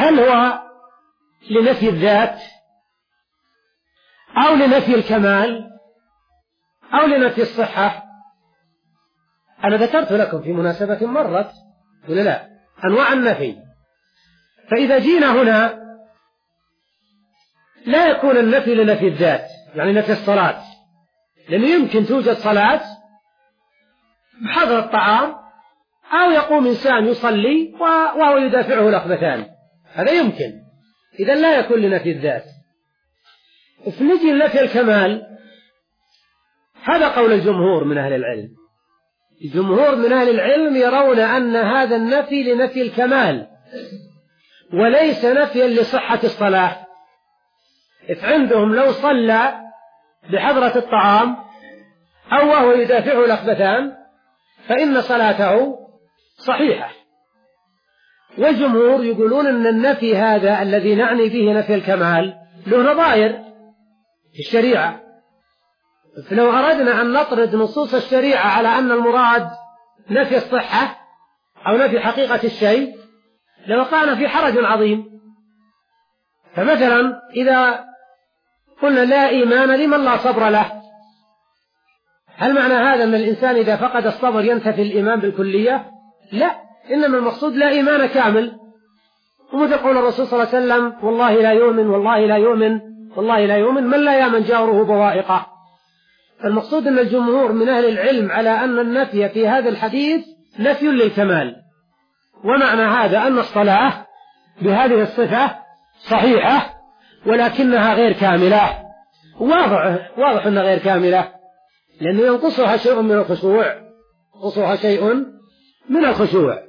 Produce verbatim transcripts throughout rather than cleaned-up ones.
هل هو لنفي الذات أو لنفي الكمال أو لنفي الصحة؟ أنا ذكرت لكم في مناسبة مرت ولا لا أنواع النفي. فإذا جينا هنا لا يكون النفي لنفي الذات، يعني نفي الصلاة، لأنه يمكن توجد صلاة بحضر الطعام أو يقوم إنسان يصلي وهو يدافعه الأخبثان، هذا يمكن، إذا لا يكون لنفي الذات. فنجي لنفي الكمال، هذا قول الجمهور من أهل العلم. الجمهور من أهل العلم يرون أن هذا النفي لنفي الكمال وليس نفيا لصحة الصلاة. عندهم لو صلى بحضرة الطعام أو وهو يدافعه الأخبثان فإن صلاته صحيحة. والجمهور يقولون أن النفي هذا الذي نعني به نفي الكمال له نظائر في الشريعة. فلو أردنا أن نطرد نصوص الشريعة على أن المراد نفي الصحة أو نفي حقيقة الشيء لوقعنا في حرج عظيم. فمثلا إذا قلنا لا إيمان لمن لا صبر له، هل معنى هذا أن الإنسان إذا فقد الصبر ينتفي الإيمان بالكلية؟ لا، إنما المقصود لا إيمان كامل. ومثل قول الرسول صلى الله عليه وسلم والله لا يؤمن والله لا يؤمن والله لا يؤمن من لا يأمن جاره بوائقه. فالمقصود أن الجمهور من أهل العلم على أن النفي في هذا الحديث نفي للكمال، ومعنى هذا أن الصلاة بهذه الصفة صحيحة ولكنها غير كاملة. واضح واضح أنها غير كاملة لأنه ينقصها شيء من الخشوع، ينقصها شيء من الخشوع.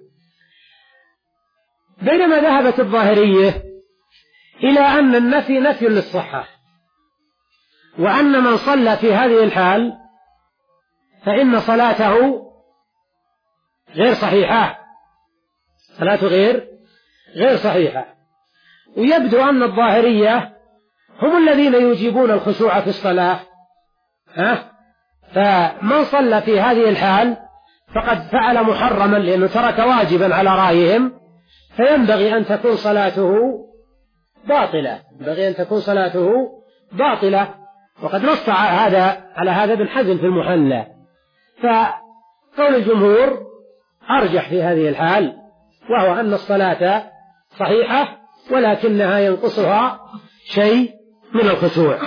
بينما ذهبت الظاهرية إلى أن النفي نفي للصحة، وأن من صلى في هذه الحال فإن صلاته غير صحيحة، صلاته غير غير صحيحة. ويبدو أن الظاهرية هم الذين يجيبون الخشوع في الصلاة، ها؟ فمن صلى في هذه الحال فقد فعل محرما لأنه ترك واجبا على رأيهم، فينبغي أن تكون صلاته باطلة، ينبغي أن تكون صلاته باطلة. وقد نص هذا على هذا ابن حزم في المحلى. فقول الجمهور أرجح في هذه الحال، وهو أن الصلاة صحيحة ولكنها ينقصها شيء من الخشوع.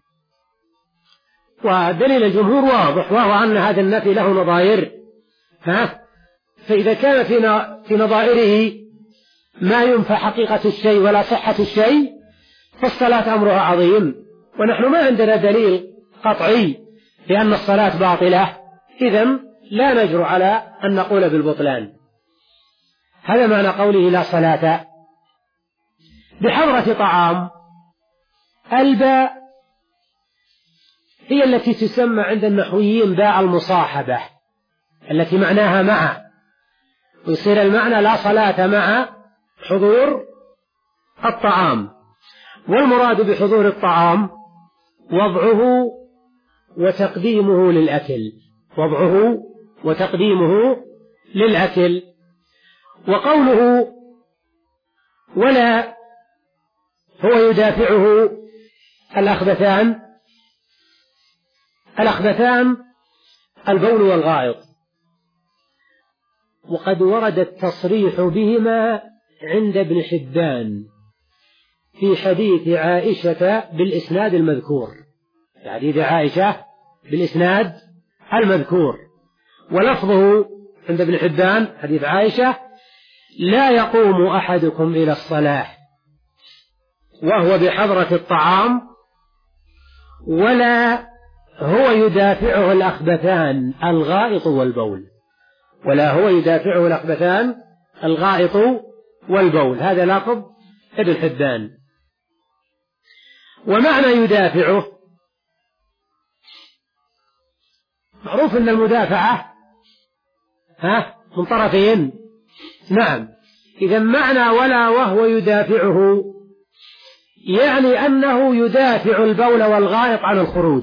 ودليل الجمهور واضح، وهو أن هذا النفي له نظائر، ها؟ فإذا كان في نظائره ما ينفى حقيقة الشيء ولا صحة الشيء فالصلاة أمرها عظيم، ونحن ما عندنا دليل قطعي لأن الصلاة باطلة، إذن لا نجرؤ على أن نقول بالبطلان. هذا معنى قوله لا صلاة بحضرة طعام. الباء هي التي تسمى عند النحويين باء المصاحبة، التي معناها مع، ويصير المعنى لا صلاة مع حضور الطعام. والمراد بحضور الطعام وضعه وتقديمه للأكل، وضعه وتقديمه للأكل. وقوله ولا هو يدافعه الأخبثان، الأخبثان البول والغائط، وقد ورد التصريح بهما عند ابن حبان في حديث عائشة بالإسناد المذكور، في حديث عائشة بالإسناد المذكور. ولفظه عند ابن حبان حديث عائشة لا يقوم أحدكم إلى الصلاة وهو بحضرة الطعام ولا هو يدافعه الأخبثان الغائط والبول، ولا هو يدافعه الأخبثان الغائط والبول. هذا لفظ ابن حبان. ومعنى يدافعه معروف أن المدافعة ها من طرفين، نعم. إذا معنى ولا وهو يدافعه يعني أنه يدافع البول والغائط عن الخروج،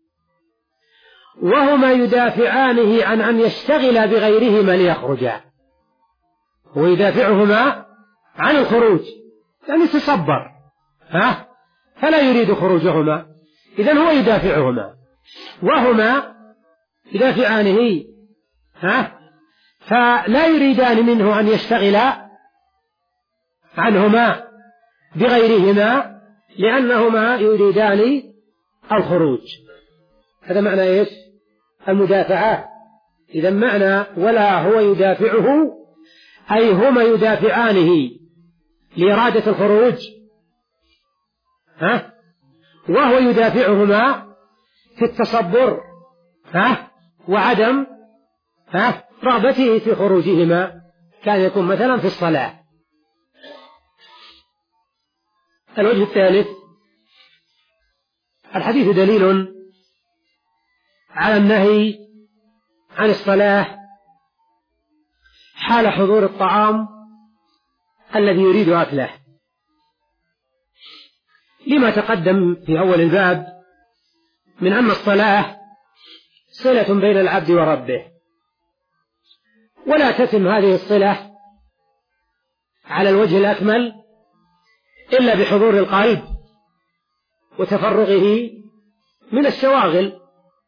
وهما يدافعانه عن أن يشتغل بغيرهما ليخرجا، هو يدافعهما عن الخروج يعني تصبر، ها؟ فلا يريد خروجهما، إذن هو يدافعهما وهما يدافعانه، ها؟ فلا يريدان منه أن يشتغلا عنهما بغيرهما لأنهما يريدان الخروج. هذا معنى إيش؟ المدافعة. إذا معنى ولا هو يدافعه أي هما يدافعانه لإرادة الخروج، ها؟ وهو يدافعهما في التصبر، ها؟ وعدم، ها؟ رغبته في خروجهما، كان يكون مثلا في الصلاة. الوجه الثالث: الحديث دليل على النهي عن الصلاة حال حضور الطعام الذي يريد أكله، لما تقدم في أول الباب من أن الصلاة صلة بين العبد وربه، ولا تتم هذه الصلة على الوجه الأكمل إلا بحضور القلب وتفرغه من الشواغل،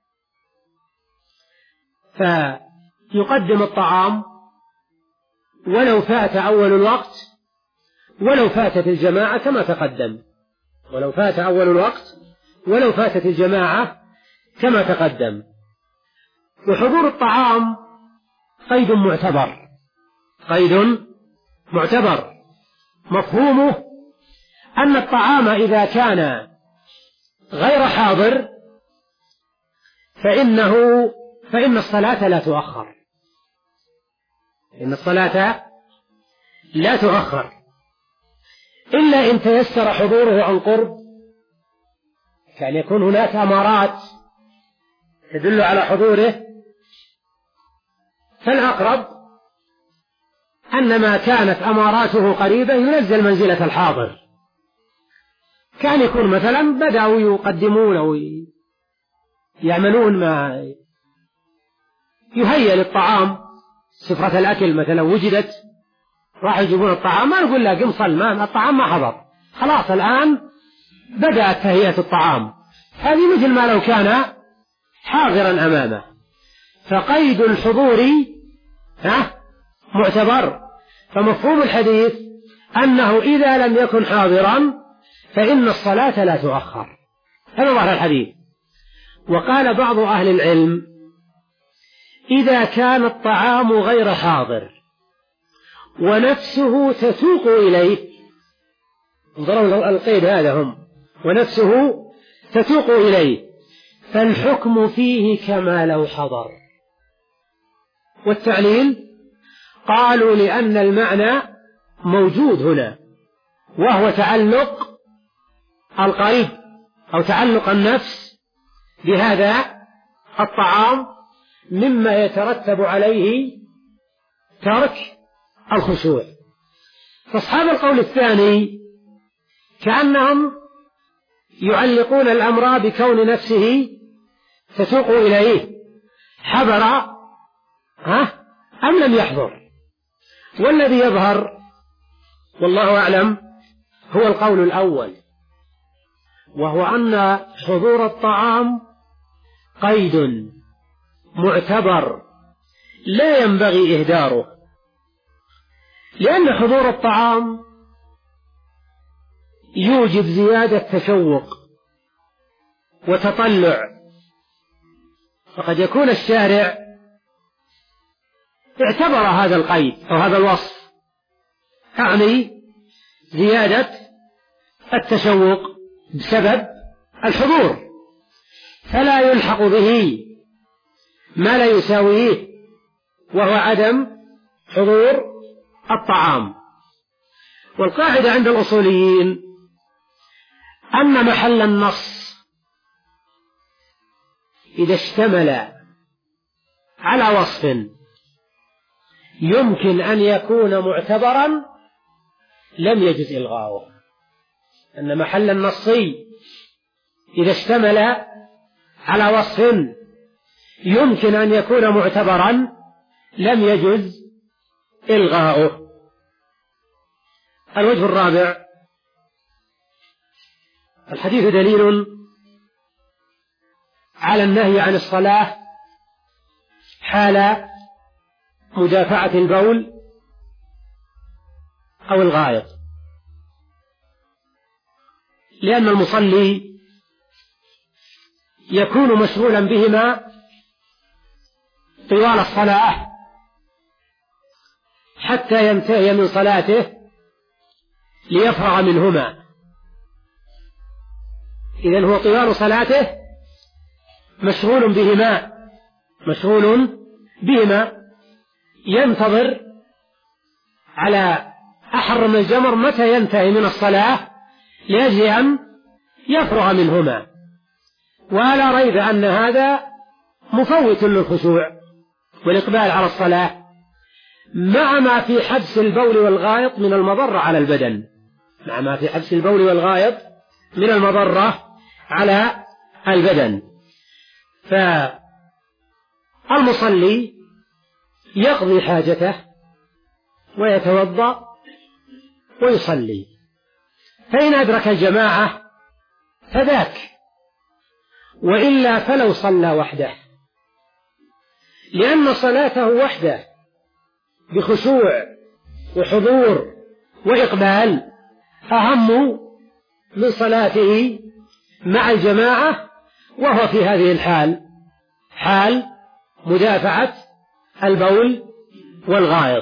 فيقدم الطعام ولو فات أول الوقت ولو فاتت الجماعة كما تقدم، ولو فات أول الوقت ولو فاتت الجماعة كما تقدم. وحضور الطعام قيد معتبر، قيد معتبر مفهومه أن الطعام إذا كان غير حاضر فإنه فإن الصلاة لا تؤخر، إن الصلاة لا تؤخر إلا إن تيسر حضوره عن قرب، كان يكون هناك أمارات تدل على حضوره، فالأقرب أن ما كانت أماراته قريبة ينزل منزلة الحاضر. كان يكون مثلا بدأوا يقدمون أو يعملون ما يهيأ للطعام، سفرة الأكل مثلا وجدت، راح يجيبون الطعام، ما نقول لا قم صل، ما الطعام ما حضر، خلاص الآن بدأت تهيئة الطعام، هذه مثل ما لو كان حاضرا أمامه. فقيد الحضور ها معتبر، فمفهوم الحديث أنه إذا لم يكن حاضرا فإن الصلاة لا تؤخر، هذا ظاهر الحديث. وقال بعض أهل العلم: إذا كان الطعام غير حاضر ونفسه تسوق إليه، انظروا القيد هذا، هم ونفسه تسوق إليه، فالحكم فيه كما لو حضر. والتعليل قالوا لأن المعنى موجود هنا، وهو تعلق القلب أو تعلق النفس بهذا الطعام، مما يترتب عليه ترك الخشوع. فأصحاب القول الثاني كأنهم يعلقون الأمر بكون نفسه تسوق إليه، حضر ها أم لم يحضر. والذي يظهر والله أعلم هو القول الأول، وهو أن حضور الطعام قيد معتبر لا ينبغي إهداره، لأن حضور الطعام يوجب زيادة تشوق وتطلع، فقد يكون الشارع اعتبر هذا القيد أو هذا الوصف، يعني زيادة التشوق بسبب الحضور، فلا يلحق به ما لا يساويه، وهو عدم حضور الطعام. والقاعدة عند الأصوليين أن محل النص إذا اشتمل على وصف يمكن أن يكون معتبرا لم يجز إلغاؤه، أن محل النصي إذا اشتمل على وصف يمكن أن يكون معتبرا لم يجز إلغاؤه. الوجه الرابع الحديث دليل على النهي عن الصلاة حال مدافعة البول أو الغائط، لأن المصلي يكون مشغولا بهما طوال الصلاة حتى ينتهي من صلاته ليفرغ منهما. إذن هو طوال صلاته مشغول بهما مشغول بهما ينتظر على أحر من الجمر متى ينتهي من الصلاة لأجل أن يفرغ منهما. ولا ريب أن هذا مفوت للخشوع والإقبال على الصلاة، مع ما في حبس البول والغائط من المضرة على البدن مع ما في حبس البول والغائط من المضرة على البدن. فالمصلي يقضي حاجته ويتوضأ ويصلي، فإن أدرك الجماعة فذاك، وإلا فلو صلى وحده، لأن صلاته وحده بخشوع وحضور وإقبال أهم من صلاته مع الجماعة وهو في هذه الحال حال مدافعة البول والغائط.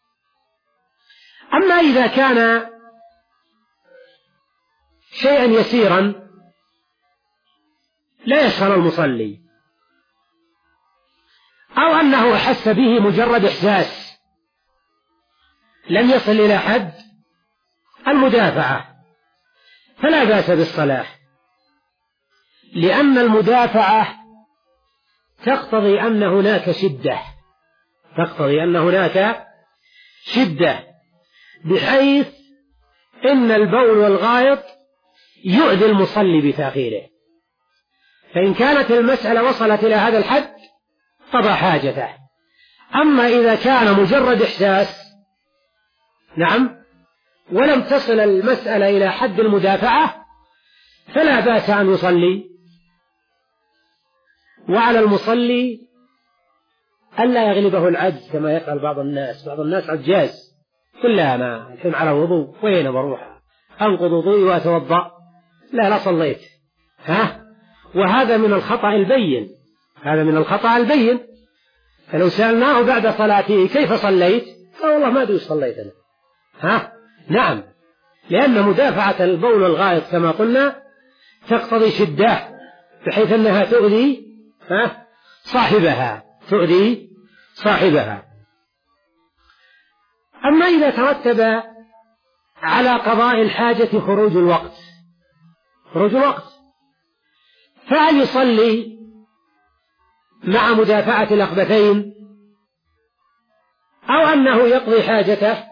أما إذا كان شيئا يسيرا لا يشغل المصلي، أو أنه أحس به مجرد إحساس لم يصل إلى حد المدافعة، فلا بأس بالصلاة، لأن المدافعة تقتضي أن هناك شدة تقتضي أن هناك شدة بحيث إن البول والغائط يؤذي المصلي بتأخيره. فإن كانت المسألة وصلت إلى هذا الحد قضى حاجته. أما إذا كان مجرد إحساس نعم ولم تصل المسألة إلى حد المدافعة فلا بأس أن يصلي. وعلى المصلي ألا يغلبه العجز كما يفعل بعض الناس. بعض الناس عجاز، كلها أنا الحين على وضوء وين بروح أنقض وضوئي وأتوضأ، لا لا صليت، ها وهذا من الخطأ البين هذا من الخطأ البين. فلو سألناه بعد صلاته كيف صليت قال والله ما أدري صليت أنا، ها نعم، لأن مدافعة البول والغائط كما قلنا تقتضي شدة بحيث أنها تؤذي ها صاحبها تؤذي صاحبها. أما إذا ترتب على قضاء الحاجة خروج الوقت خروج الوقت فهل يصلي مع مدافعة الأخبثين أو أنه يقضي حاجته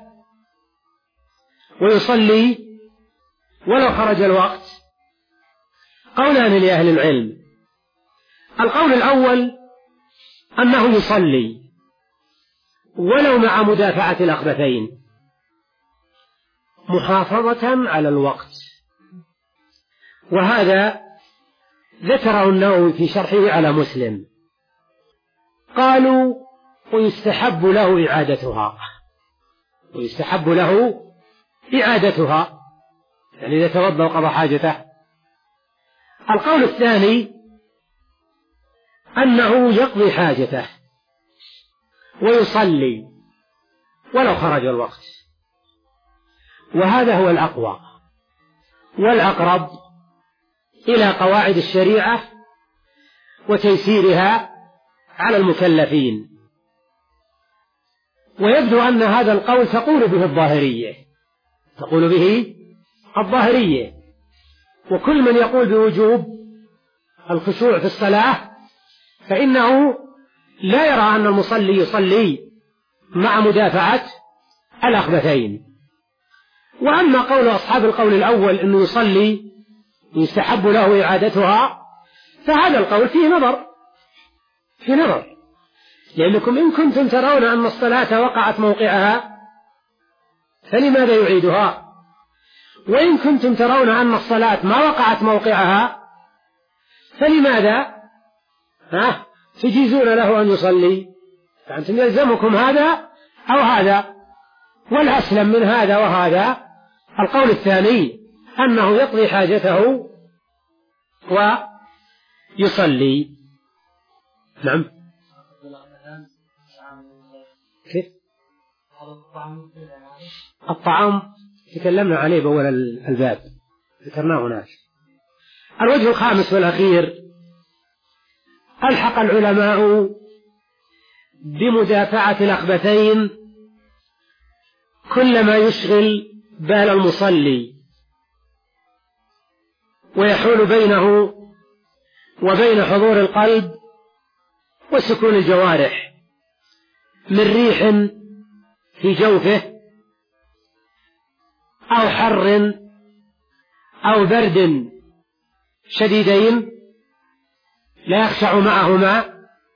ويصلي ولو خرج الوقت؟ قولان لأهل العلم. القول الأول أنه يصلي ولو مع مدافعة الأخبثين محافظة على الوقت، وهذا ذكره النووي في شرحه على مسلم. قالوا ويستحب له إعادتها ويستحب له إعادتها يعني إذا توضأ وقضى حاجته. القول الثاني أنه يقضي حاجته ويصلي ولو خرج الوقت، وهذا هو الأقوى والأقرب إلى قواعد الشريعة وتيسيرها على المكلفين. ويبدو أن هذا القول تقول به الظاهرية تقول به الظاهرية وكل من يقول بوجوب الخشوع في الصلاة فإنه لا يرى أن المصلي يصلي مع مدافعة الأخبثين. وأما قول أصحاب القول الأول أنه يصلي يستحب له إعادتها فهذا القول فيه نظر في نظر لأنكم إن كنتم ترون أن الصلاة وقعت موقعها فلماذا يعيدها؟ وإن كنتم ترون أن الصلاة ما وقعت موقعها فلماذا ها تجيزون له أن يصلي؟ فأنتم يلزمكم هذا أو هذا، والأسلم من هذا وهذا القول الثاني أنه يقضي حاجته ويصلي. نعم. كيف الطعام تكلمنا عليه بأول الباب ذكرناه هناك. الوجه الخامس والأخير ألحق العلماء بمدافعة الأخبثين كل ما يشغل بال المصلي ويحول بينه وبين حضور القلب وسكون الجوارح من ريح في جوفه أو حر أو برد شديدين لا يخشع معهما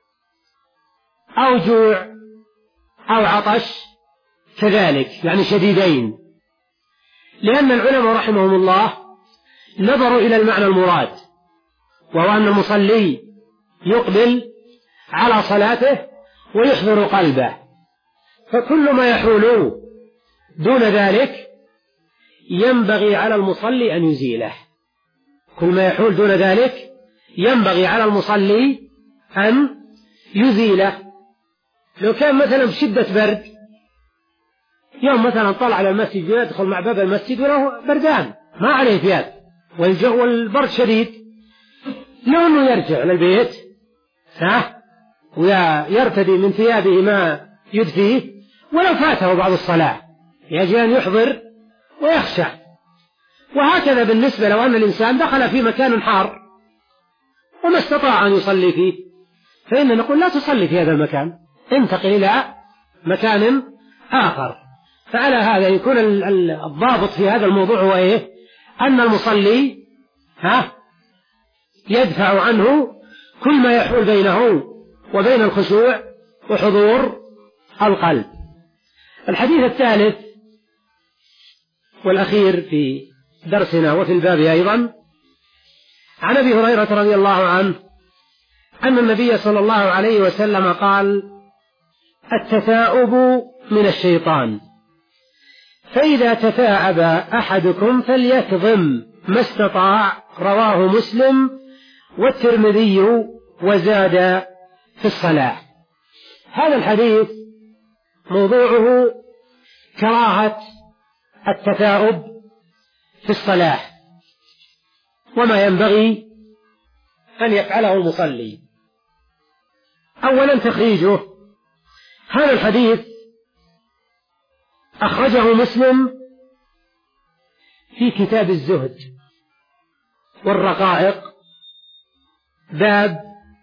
أو جوع أو عطش كذلك يعني شديدين، لأن العلماء رحمهم الله نظروا إلى المعنى المراد، وهو أن المصلي يقبل على صلاته ويحضر قلبه، فكل ما يحول دون ذلك ينبغي على المصلي أن يزيله. كل ما يحول دون ذلك ينبغي على المصلي أن يزيله. لو كان مثلا بشدة برد، يوم مثلا طلع على المسجد ويدخل مع باب المسجد وله بردان ما عليه ثياب والجو والبرد شديد، لو أنه يرجع للبيت ها ويرتدي من ثيابه ما يدفيه ولو فاته بعض الصلاة يجب أن يحضر ويخشع. وهكذا بالنسبة لو أن الإنسان دخل في مكان حار وما استطاع أن يصلي فيه فإننا نقول لا تصلي في هذا المكان، انتقل إلى مكان آخر. فعلى هذا يكون الضابط في هذا الموضوع هو إيه؟ أن المصلي ها يدفع عنه كل ما يحول بينه وبين الخشوع وحضور القلب. الحديث الثالث والأخير في درسنا وفي الباب أيضا عن أبي هريرة رضي الله عنه أن النبي صلى الله عليه وسلم قال: التثاؤب من الشيطان، فإذا تثاءب أحدكم فليكظم ما استطاع. رواه مسلم والترمذي وزاد في الصلاة. هذا الحديث موضوعه كراهة التثاؤب في الصلاة وما ينبغي أن يفعله المصلي. أولا تخريجه، هذا الحديث أخرجه مسلم في كتاب الزهد والرقائق باب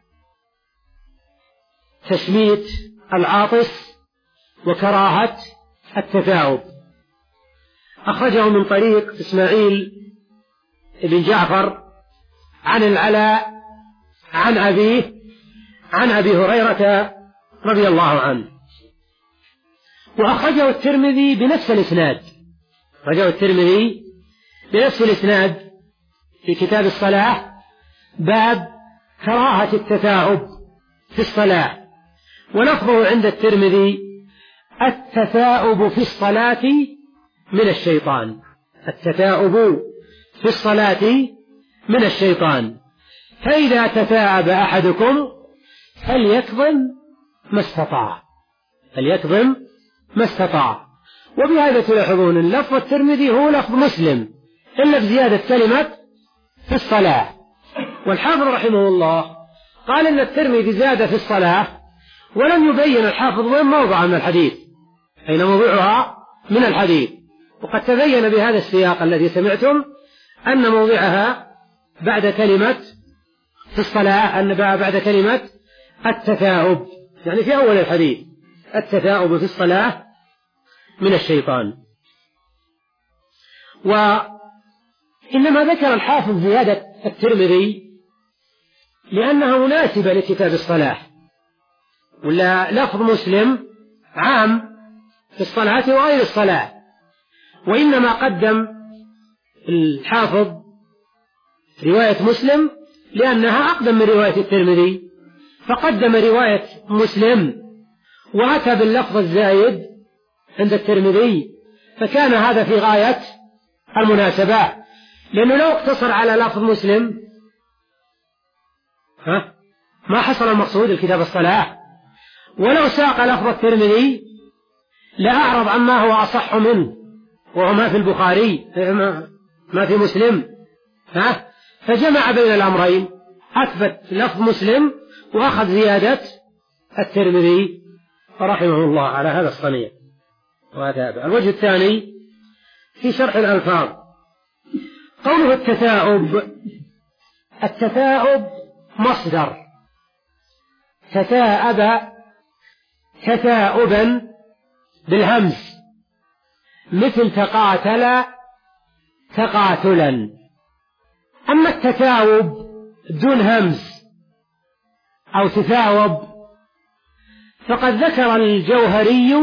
تشميت العاطس وكراهة التثاؤب. أخرجه من طريق إسماعيل بن جعفر عن العلاء عن أبيه عن أبي هريرة رضي الله عنه، وأخرجه الترمذي بنفس الإسناد أخرجه الترمذي بنفس الإسناد في كتاب الصلاة باب كراهة التثاؤب في الصلاة، ولفظه عند الترمذي: التثاؤب في الصلاة من الشيطان. التثاؤب في الصلاة من الشيطان، فإذا تثاءب أحدكم فليكظم ما استطاع فليكظم ما استطاع. وبهذا تلاحظون أن لفظ الترمذي هو لفظ مسلم إلا بزيادة كلمة في الصلاة. والحافظ رحمه الله قال إن الترمذي زاد في الصلاة ولم يبين الحافظ وين موضع من الحديث، أين موضعها من الحديث. وقد تبين بهذا السياق الذي سمعتم أن موضعها بعد كلمة في الصلاة أن بعد كلمة التثاؤب، يعني في أول الحديث: التثاؤب في الصلاة من الشيطان. وإنما ذكر الحافظ زيادة الترمذي لأنها مناسبة لكتاب الصلاة، ولا لفظ مسلم عام في الصلاة وغير الصلاة، وإنما قدم الحافظ رواية مسلم لأنها أقدم من رواية الترمذي، فقدم رواية مسلم وأتى باللفظ الزايد عند الترمذي، فكان هذا في غاية المناسبة، لأنه لو اقتصر على لفظ مسلم ها ما حصل المقصود الكتاب الصلاة، ولو ساق لفظ الترمذي لأعرض عما هو أصح منه وهو ما في البخاري ما في مسلم، ها فجمع بين الأمرين، أثبت لفظ مسلم وأخذ زيادة الترمذي رحمه الله على هذا الصنيع. وهذا الوجه الثاني في شرح الألفاظ، قوله التثاؤب. التثاؤب مصدر تثاءب تثاؤبا بالهمز، مثل تقاتل تقاتلا. أما التثاؤب دون همز أو تثاؤب فقد ذكر الجوهري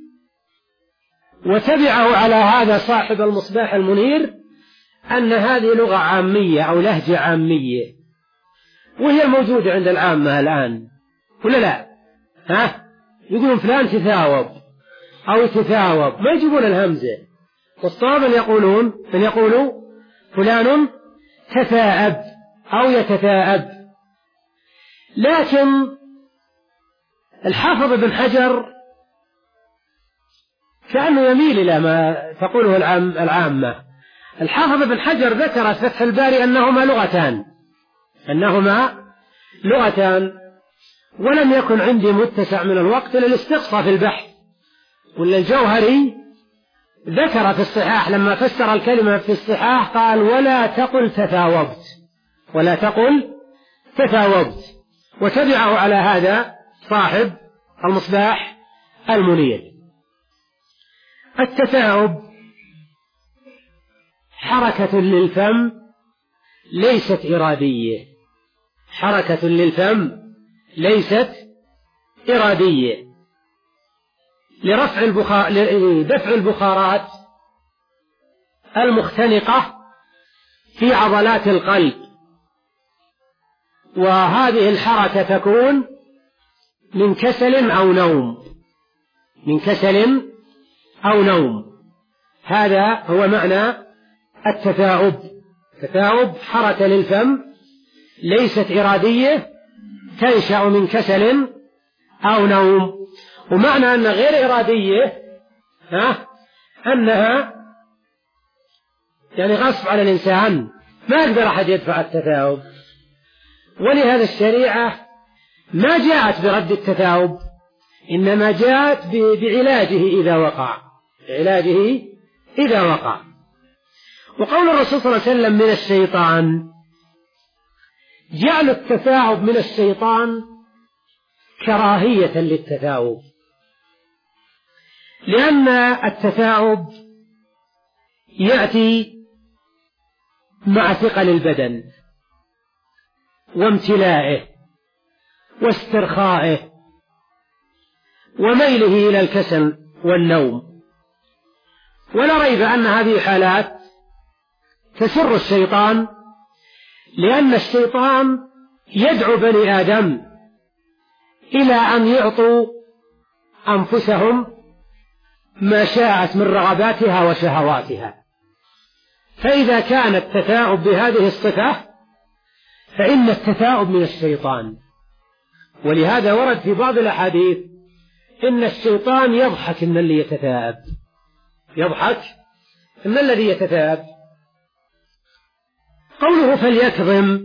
وتبعه على هذا صاحب المصباح المنير أن هذه لغة عامية أو لهجة عامية، وهي الموجودة عند العامة الآن، ولا لا؟ ها يقولون فلان تثاوب أو تثاوب، ما يجيبون الهمزة، والصواب أن يقولون أن يقولوا فلان تثاءب أو يتثاءب. لكن الحافظ ابن حجر كأنه يميل إلى ما تقوله العامة. الحافظ ابن حجر ذكر في فتح الباري أنهما لغتان أنهما لغتان ولم يكن عندي متسع من الوقت للاستقصاء في البحث. ولا الجوهري ذكر في الصحاح لما فسر الكلمة في الصحاح قال ولا تقل تثاوبت ولا تقل تثاوبت، وتبعه على هذا صاحب المصباح المنير. التثاؤب حركة للفم ليست إرادية، حركة للفم ليست إرادية لرفع البخار لدفع البخارات المختنقة في عضلات القلب، وهذه الحركة تكون من كسل أو نوم من كسل أو نوم هذا هو معنى التثاؤب. التثاؤب حركة للفم ليست إرادية تنشأ من كسل أو نوم. ومعنى أنها غير إرادية ها أنها يعني غصب على الإنسان، ما يقدر أحد يدفع التثاؤب، ولهذا الشريعة ما جاءت برد التثاؤب، إنما جاءت بعلاجه إذا وقع بعلاجه إذا وقع. وقول الرسول صلى الله عليه وسلم من الشيطان، جعل التثاؤب من الشيطان كراهية للتثاؤب، لأن التثاؤب يأتي مع ثقل البدن وامتلائه واسترخائه وميله إلى الكسل والنوم، ولا ريب أن هذه حالات تسر الشيطان، لأن الشيطان يدعو بني آدم إلى أن يعطوا أنفسهم ما شاءت من رغباتها وشهواتها. فإذا كان التثاؤب بهذه الصفة فإن التثاؤب من الشيطان. ولهذا ورد في بعض الأحاديث إن الشيطان يضحك من الذي يتثاءب يضحك من الذي يتثاءب. قوله فليكظم،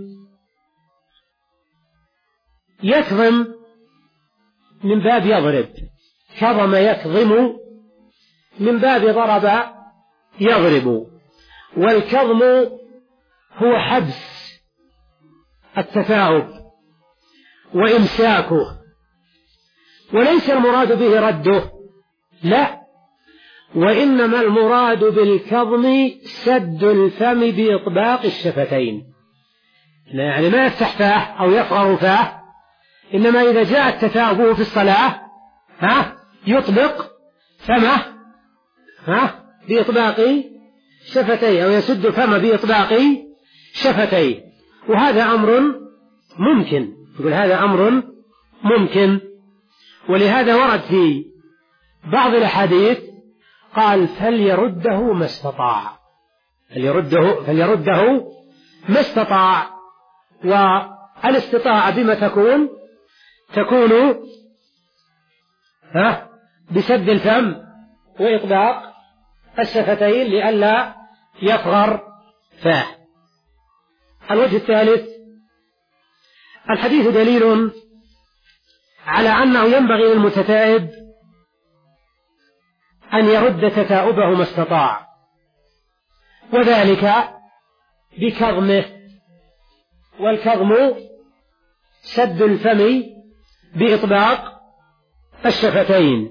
يكظم من باب يضرب، كظم يكظم من باب ضرب يضرب، والكظم هو حبس التثاؤب وإمساكه، وليس المراد به رده، لا، وإنما المراد بالكظم سد الفم بإطباق الشفتين، يعني ما يفتح فاه أو يفغر فاه، إنما إذا جاء التثاؤب في الصلاة ها يطبق فمه ها بإطباق شفتيه أو يسد الفم بإطباق شفتيه، وهذا أمر ممكن، يقول هذا أمر ممكن. ولهذا ورد في بعض الأحاديث قال فليرده ما استطاع، فليرده, فليرده ما استطاع. والاستطاعة بما تكون تكون ها بسد الفم وإطباق الشفتين لئلا يصغر فاه. الوجه الثالث: الحديث دليل على أنه ينبغي للمتثائب أن يرد تثاؤبه ما استطاع، وذلك بكظمه، والكظم سد الفم بإطباق الشفتين.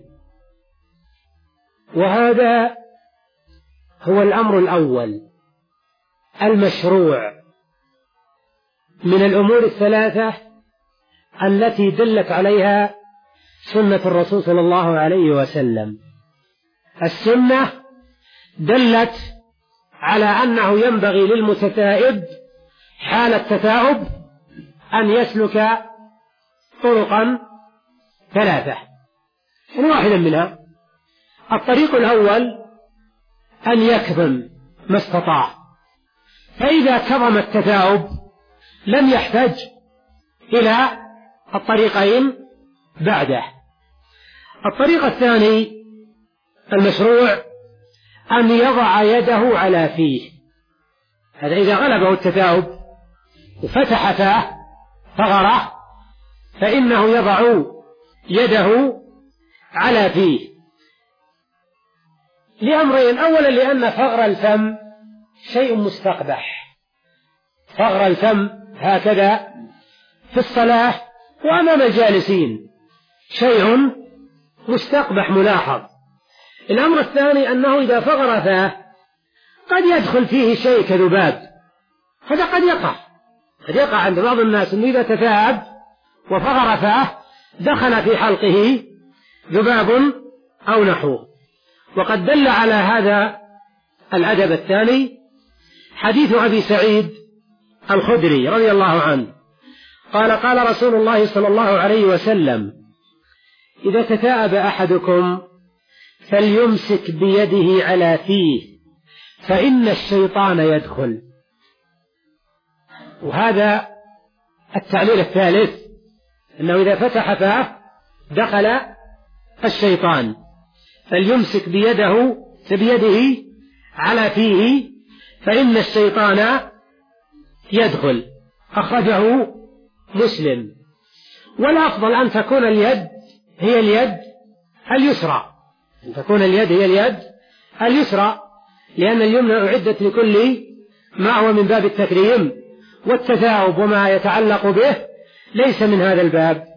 وهذا هو الأمر الأول المشروع من الأمور الثلاثة التي دلت عليها سنة الرسول صلى الله عليه وسلم. السنة دلت على أنه ينبغي للمتثائب حال التثاؤب أن يسلك طرقا ثلاثة، واحدا منها الطريق الأول أن يكظم ما استطاع، فإذا كظم التثاؤب لم يحتج إلى الطريقين بعده. الطريق الثاني المشروع أن يضع يده على فيه، هذا إذا غلبه التثاؤب وفتح فاه فغره فإنه يضع يده على فيه لأمرين: أولا لأن فغر الفم شيء مستقبح، فغر الفم هكذا في الصلاة وأمام الجالسين شيء مستقبح ملاحظ. الأمر الثاني أنه إذا فغر فاه قد يدخل فيه شيء كذباب، هذا قد يقع قد يقع عند بعض الناس أنه إذا تثاءب وفغر فاه دخل في حلقه ذباب أو نحوه. وقد دل على هذا الأدب الثاني حديث أبي سعيد الخدري رضي الله عنه قال: قال رسول الله صلى الله عليه وسلم: إذا تثاءب أحدكم فليمسك بيده على فيه فإن الشيطان يدخل. وهذا التعليل الثالث أنه إذا فتح فاه دخل الشيطان، فليمسك بيده بيده على فيه فإن الشيطان يدخل. أخرجه مسلم. والأفضل أن تكون اليد هي اليد اليسرى، أن تكون اليد هي اليد اليسرى، لأن اليمنى أعدت لكل ما هو من باب التكريم، والتثاؤب وما يتعلق به ليس من هذا الباب.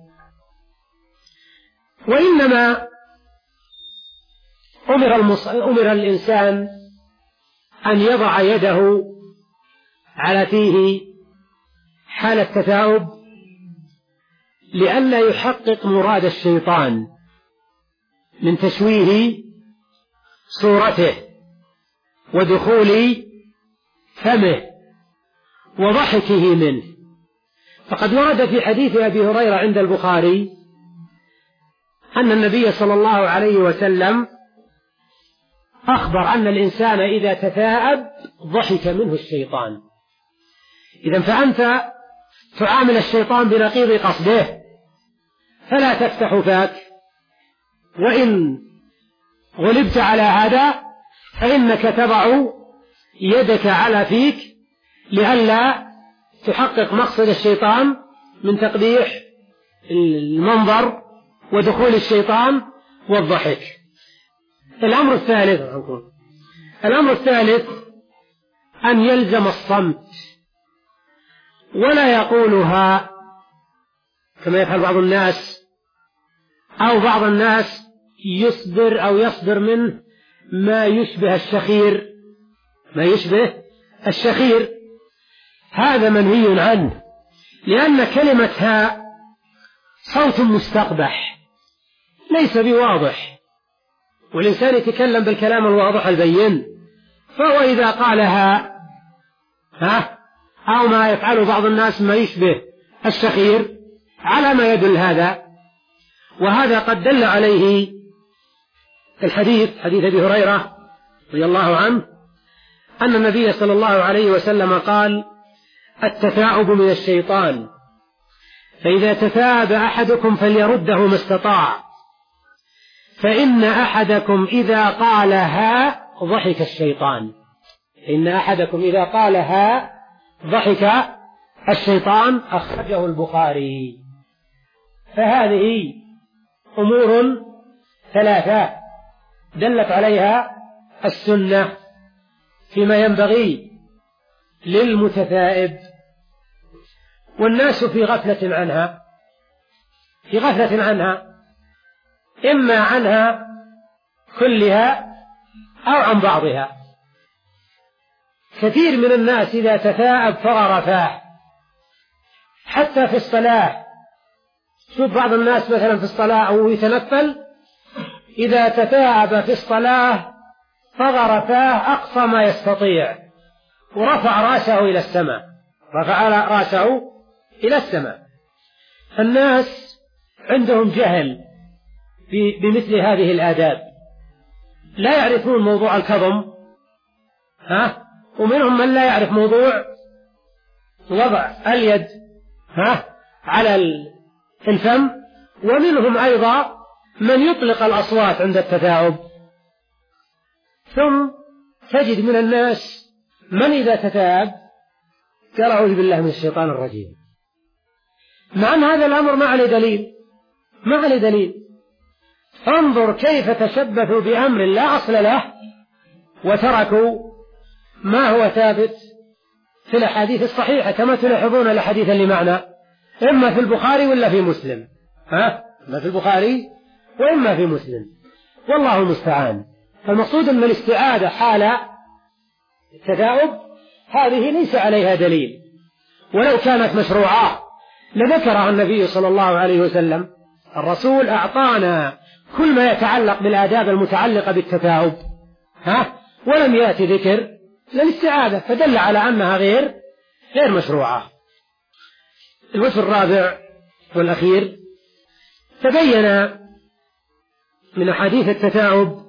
وإنما أمر, المص... أمر الإنسان أن يضع يده على فيه حال التثاؤب لئلا يحقق مراد الشيطان من تشويه صورته ودخول فمه وضحكه منه. فقد ورد في حديث أبي هريرة عند البخاري أن النبي صلى الله عليه وسلم أخبر أن الإنسان إذا تثاءب ضحك منه الشيطان. إذن فأنت تعامل الشيطان بنقيض قصده، فلا تفتح فاك، وإن غلبت على هذا فإنك تضع يدك على فيك لئلا تحقق مقصد الشيطان من تقبيح المنظر ودخول الشيطان والضحك. الأمر الثالث الأمر الثالث أن يلزم الصمت ولا يقولها كما يفعل بعض الناس، أو بعض الناس يصدر أو يصدر منه ما يشبه الشخير ما يشبه الشخير هذا منهي عنه، لأن كلمة هاء صوت مستقبح ليس بواضح، والإنسان يتكلم بالكلام الواضح البين، فهو إذا قالها ها أو ما يفعله بعض الناس ما يشبه الشخير على ما يدل هذا. وهذا قد دل عليه الحديث حديث أبي هريرة رضي الله عنه أن النبي صلى الله عليه وسلم قال: التثاؤب من الشيطان، فإذا تثاءب أحدكم فليرده ما استطاع، فإن أحدكم إذا قالها ضحك الشيطان إن أحدكم إذا قالها ضحك الشيطان. أخرجه البخاري. فهذه أمور ثلاثة دلت عليها السنة فيما ينبغي للمتثائب، والناس في غفلة عنها في غفلة عنها إما عنها كلها أو عن بعضها. كثير من الناس إذا تثاءب فغر فاه، حتى في الصلاة. شوف بعض الناس مثلا في الصلاة أو يتنفل إذا تثاءب في الصلاة فغر فاه أقصى ما يستطيع ورفع رأسه إلى السماء رفع رأسه إلى السماء. الناس عندهم جهل بمثل هذه الآداب، لا يعرفون موضوع الكظم، ها ومنهم من لا يعرف موضوع وضع اليد ها على الفم، ومنهم أيضا من يطلق الأصوات عند التثاؤب. ثم تجد من الناس من إذا تثاءب قال: أعوذ بالله من الشيطان الرجيم، مع أن هذا الأمر ما عليه دليل ما عليه دليل. انظر كيف تشبثوا بأمر لا أصل له وتركوا ما هو ثابت في الأحاديث الصحيحة، كما تلاحظون الأحاديث اللي معنا إما في البخاري ولا في مسلم، ها إما في البخاري وإما في مسلم، والله المستعان. فالمقصود أن الاستعاذة حال التثاؤب هذه ليس عليها دليل، ولو كانت مشروعة لذكرها النبي صلى الله عليه وسلم. الرسول أعطانا كل ما يتعلق بالآداب المتعلقة بالتثاؤب، ها ولم يأتي ذكر للاستعاذة، فدل على أنها غير غير مشروعة. الوجه الرابع والأخير: تبين من أحاديث التثاؤب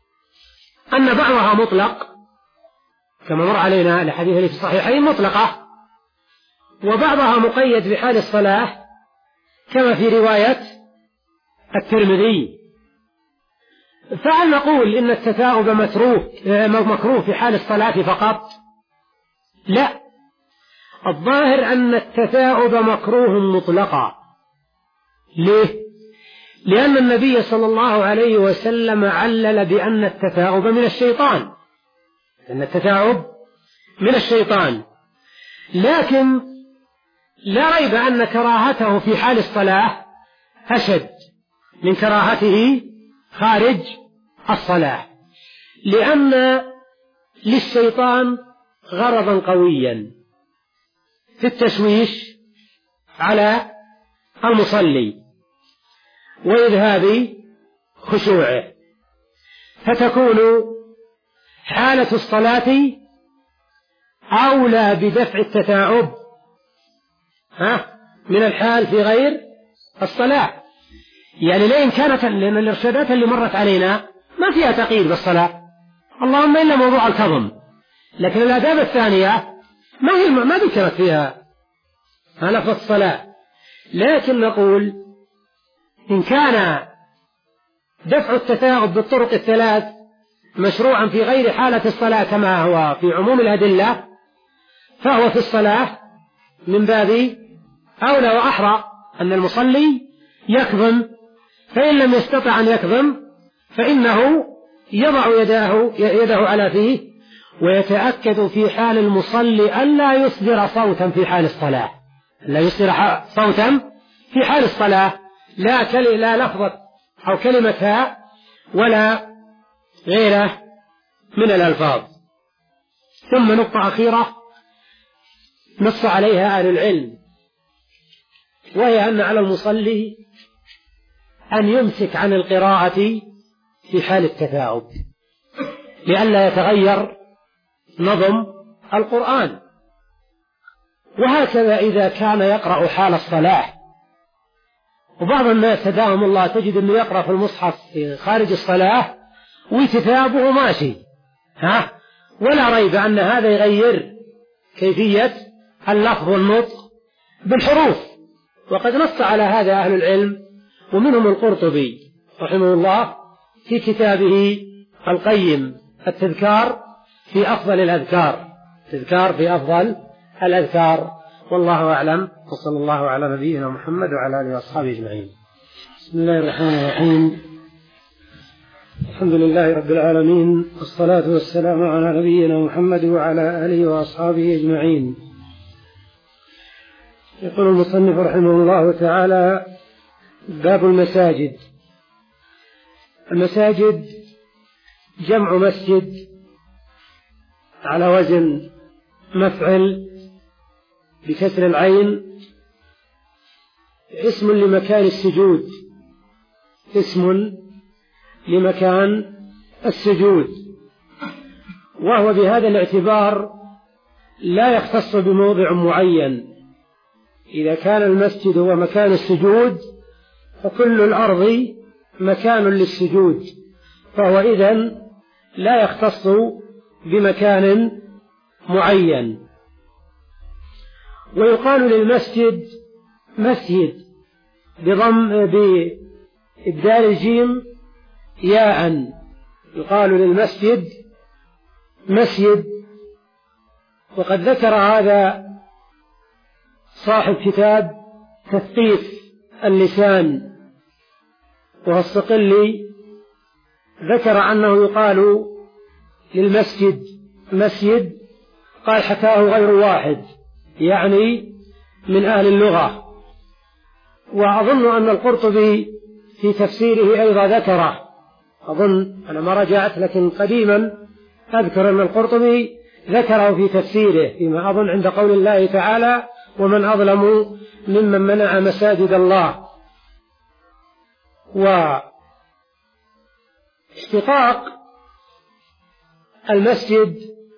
أن بعضها مطلق كما مر علينا الأحاديث اللي في الصحيحين مطلقة، وبعضها مقيد بحال الصلاة كما في رواية الترمذي. فهل نقول إن التثاؤب متروك مكروه في حال الصلاة فقط؟ لا، الظاهر أن التثاؤب مكروه مطلقا. ليه؟ لأن النبي صلى الله عليه وسلم علل بأن التثاؤب من الشيطان، أن التثاؤب من الشيطان، لكن لا ريب أن كراهته في حال الصلاة أشد من كراهته خارج الصلاة، لأن للشيطان غرضا قويا في التشويش على المصلي وإذهاب خشوعه، فتكون حالة الصلاة أولى بدفع التثاؤب ها من الحال في غير الصلاة. يعني لين كانت، لأن الإرشادات اللي مرت علينا ما فيها تقييد بالصلاة، اللهم إلا موضوع الكظم، لكن الآداب الثانية ما هي ما ذكرت فيها لفظ الصلاة. لكن نقول إن كان دفع التثاؤب بالطرق الثلاث مشروعا في غير حالة الصلاة كما هو في عموم الأدلة، فهو في الصلاة من باب أولى وأحرى أن المصلي يكظم، فإن لم يستطع أن يكظم فإنه يضع يده, يده على فيه، ويتأكد في حال المصلي ألا يصدر صوتا في حال الصلاة، لا يصدر صوتا في حال الصلاة، لا كلمة لا لفظة أو كلمة هاء ولا غيره من الألفاظ. ثم نقطة أخيرة نص عليها أهل العلم، وهي أن على المصلي أن يمسك عن القراءة في حال التثاؤب لئلا يتغير نظم القرآن. وهكذا إذا كان يقرأ حال الصلاة، وبعض الناس هداهم الله تجد أنه يقرأ في المصحف في خارج الصلاة وكتابه ماشي، ها ولا ريب أن هذا يغير كيفية اللفظ والنطق بالحروف. وقد نص على هذا أهل العلم، ومنهم القرطبي رحمه الله في كتابه القيم التذكار في أفضل الأذكار، تذكار في أفضل الأذكار. والله أعلم، وصلى الله على نبينا محمد وعلى آله وأصحابه أجمعين. بسم الله الرحمن الرحيم. الحمد لله رب العالمين، والصلاة والسلام على نبينا محمد وعلى آله وأصحابه أجمعين. يقول المصنف رحمه الله تعالى: باب المساجد. المساجد جمع مسجد على وزن مفعل بكسر العين، اسم لمكان السجود، اسم لمكان السجود، وهو بهذا الاعتبار لا يختص بموضع معين. إذا كان المسجد هو مكان السجود فكل الأرض مكان للسجود، فهو إذن لا يختص بمكان معين. ويقال للمسجد مسجد بضم بإبدال الجيم ياء، يقال للمسجد مسجد. وقد ذكر هذا صاحب كتاب تثقيف اللسان وهو الصقلي، ذكر أنه يقال للمسجد مسجد، قال حكاه غير واحد يعني من أهل اللغة. وأظن أن القرطبي في تفسيره أيضا ذكره، أظن أنا ما رجعت لكن قديما أذكر أن القرطبي ذكره في تفسيره فيما أظن عند قول الله تعالى: ومن أظلم ممن منع مساجد الله. واشتقاق المسجد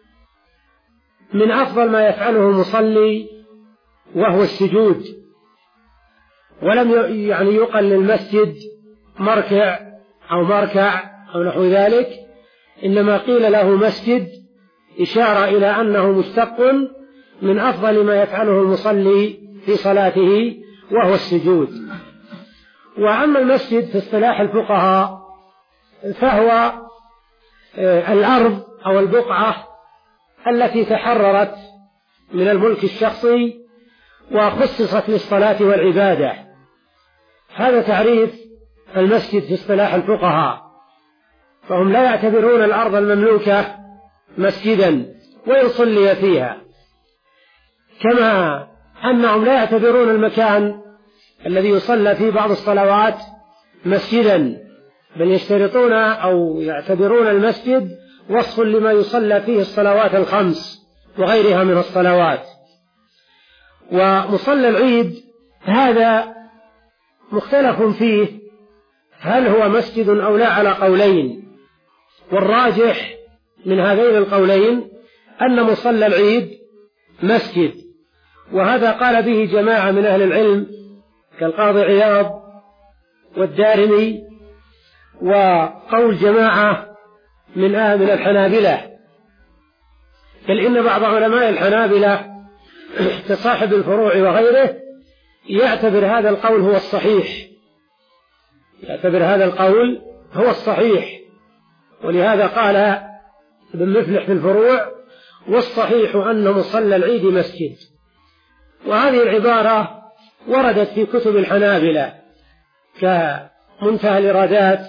من أفضل ما يفعله المصلي وهو السجود، ولم يعني يقل للمسجد مركع أو مركع أو نحو ذلك، إنما قيل له مسجد إشارة إلى أنه مشتق من أفضل ما يفعله المصلي في صلاته وهو السجود. وأما المسجد في اصطلاح الفقهاء فهو الأرض أو البقعة التي تحررت من الملك الشخصي وخصصت للصلاة والعبادة. هذا تعريف المسجد في اصطلاح الفقهاء، فهم لا يعتبرون الأرض المملوكة مسجدا ويصلي فيها، كما أنهم لا يعتبرون المكان الذي يصلى فيه بعض الصلوات مسجدا، بل يشترطون أو يعتبرون المسجد وصف لما يصلى فيه الصلوات الخمس وغيرها من الصلوات. ومصلى العيد هذا مختلف فيه هل هو مسجد أو لا على قولين، والراجح من هذين القولين أن مصلى العيد مسجد، وهذا قال به جماعة من أهل العلم كالقاضي عياض والدارمي، وقول جماعة من أهل الحنابلة، بل إن بعض علماء الحنابلة كصاحب الفروع وغيره يعتبر هذا القول هو الصحيح، يعتبر هذا القول هو الصحيح، ولهذا قال ابن مفلح في الفروع: والصحيح أن مصلى العيد مسجد. وهذه العبارة وردت في كتب الحنابلة كمنتهى الإرادات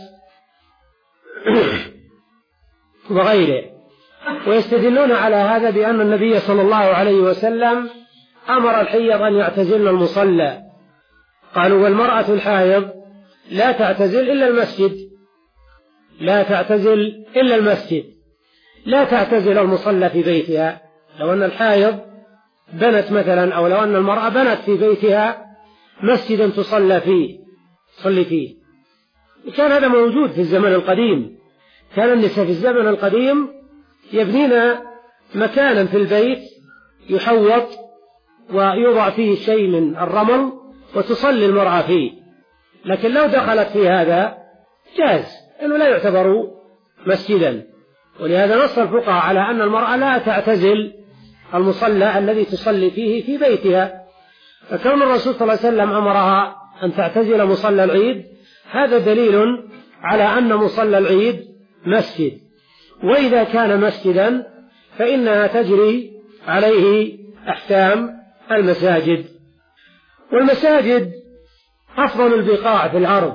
وغيره، ويستدلون على هذا بأن النبي صلى الله عليه وسلم أمر الحيض أن يعتزلن المصلى، قالوا: والمرأة الحائض لا تعتزل إلا المسجد، لا تعتزل إلا المسجد، لا تعتزل المصلى في بيتها. لو أن الحائض بنت مثلا، أو لو أن المرأة بنت في بيتها مسجدا تصلى فيه تصلي فيه، كان هذا موجود في الزمن القديم، كان النساء في الزمن القديم يبنين مكانا في البيت يحوط ويوضع فيه شيء من الرمل وتصلي المرأة فيه، لكن لو دخلت في هذا جاز، إنه لا يعتبر مسجدا. ولهذا نص الفقهاء على أن المرأة لا تعتزل المصلى الذي تصلي فيه في بيتها، فكون الرسول صلى الله عليه وسلم أمرها أن تعتزل مصلى العيد هذا دليل على أن مصلى العيد مسجد، وإذا كان مسجدا فإنها تجري عليه أحكام المساجد. والمساجد أفضل البقاع في الأرض،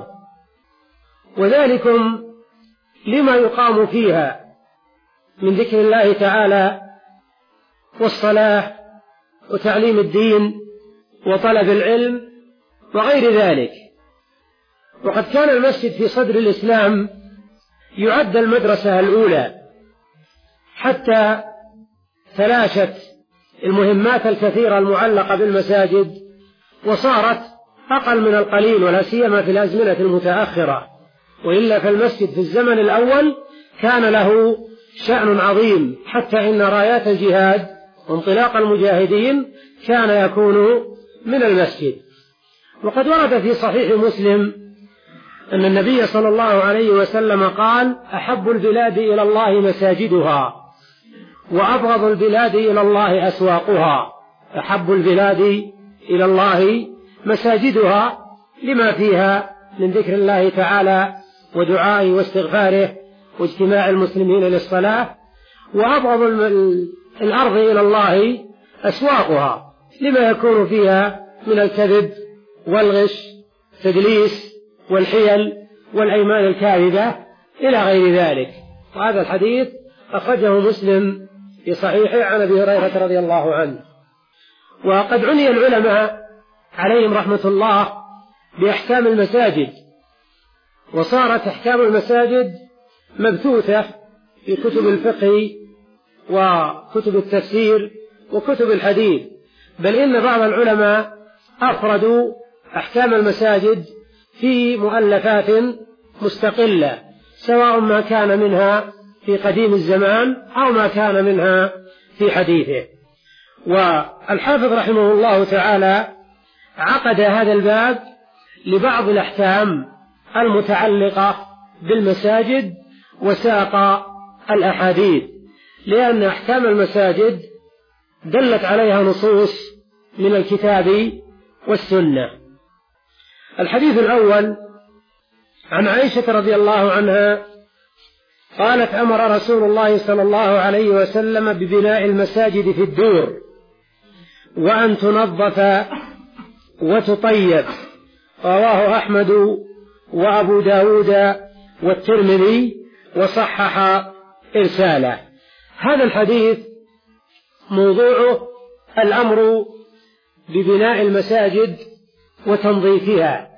وذلكم لما يقام فيها من ذكر الله تعالى والصلاة وتعليم الدين وطلب العلم وغير ذلك. وقد كان المسجد في صدر الإسلام يعد المدرسة الأولى، حتى تلاشت المهمات الكثيرة المعلقة بالمساجد وصارت أقل من القليل، ولا سيما في الأزمنة المتأخرة. وإلا فالمسجد في الزمن الأول كان له شأن عظيم، حتى إن رايات الجهاد وانطلاق المجاهدين كان يكون من المسجد. وقد ورد في صحيح مسلم أن النبي صلى الله عليه وسلم قال: أحب البلاد إلى الله مساجدها، وأبغض البلاد إلى الله أسواقها. أحب البلاد إلى الله مساجدها، لما فيها من ذكر الله تعالى ودعائه واستغفاره واجتماع المسلمين للصلاة. وأبغض الأرض إلى الله أسواقها، لما يكون فيها من الكذب والغش والتدليس والحيل والأيمان الكاذبة إلى غير ذلك. وهذا الحديث أخرجه مسلم في صحيحه عن أبي هريرة رضي الله عنه. وقد عني العلماء عليهم رحمة الله بأحكام المساجد، وصارت أحكام المساجد مبثوثة في كتب الفقه وكتب التفسير وكتب الحديث، بل إن بعض العلماء أفردوا أحكام المساجد في مؤلفات مستقلة، سواء ما كان منها في قديم الزمان أو ما كان منها في حديثه. والحافظ رحمه الله تعالى عقد هذا الباب لبعض الأحكام المتعلقة بالمساجد وساق الأحاديث، لأن أحكام المساجد دلت عليها نصوص من الكتاب والسنة. الحديث الأول عن عائشة رضي الله عنها قالت: أمر رسول الله صلى الله عليه وسلم ببناء المساجد في الدور، وأن تنظف وتطيب. رواه أحمد وأبو داود والترمذي وصحح إرساله. هذا الحديث موضوعه الأمر ببناء المساجد وتنظيفها،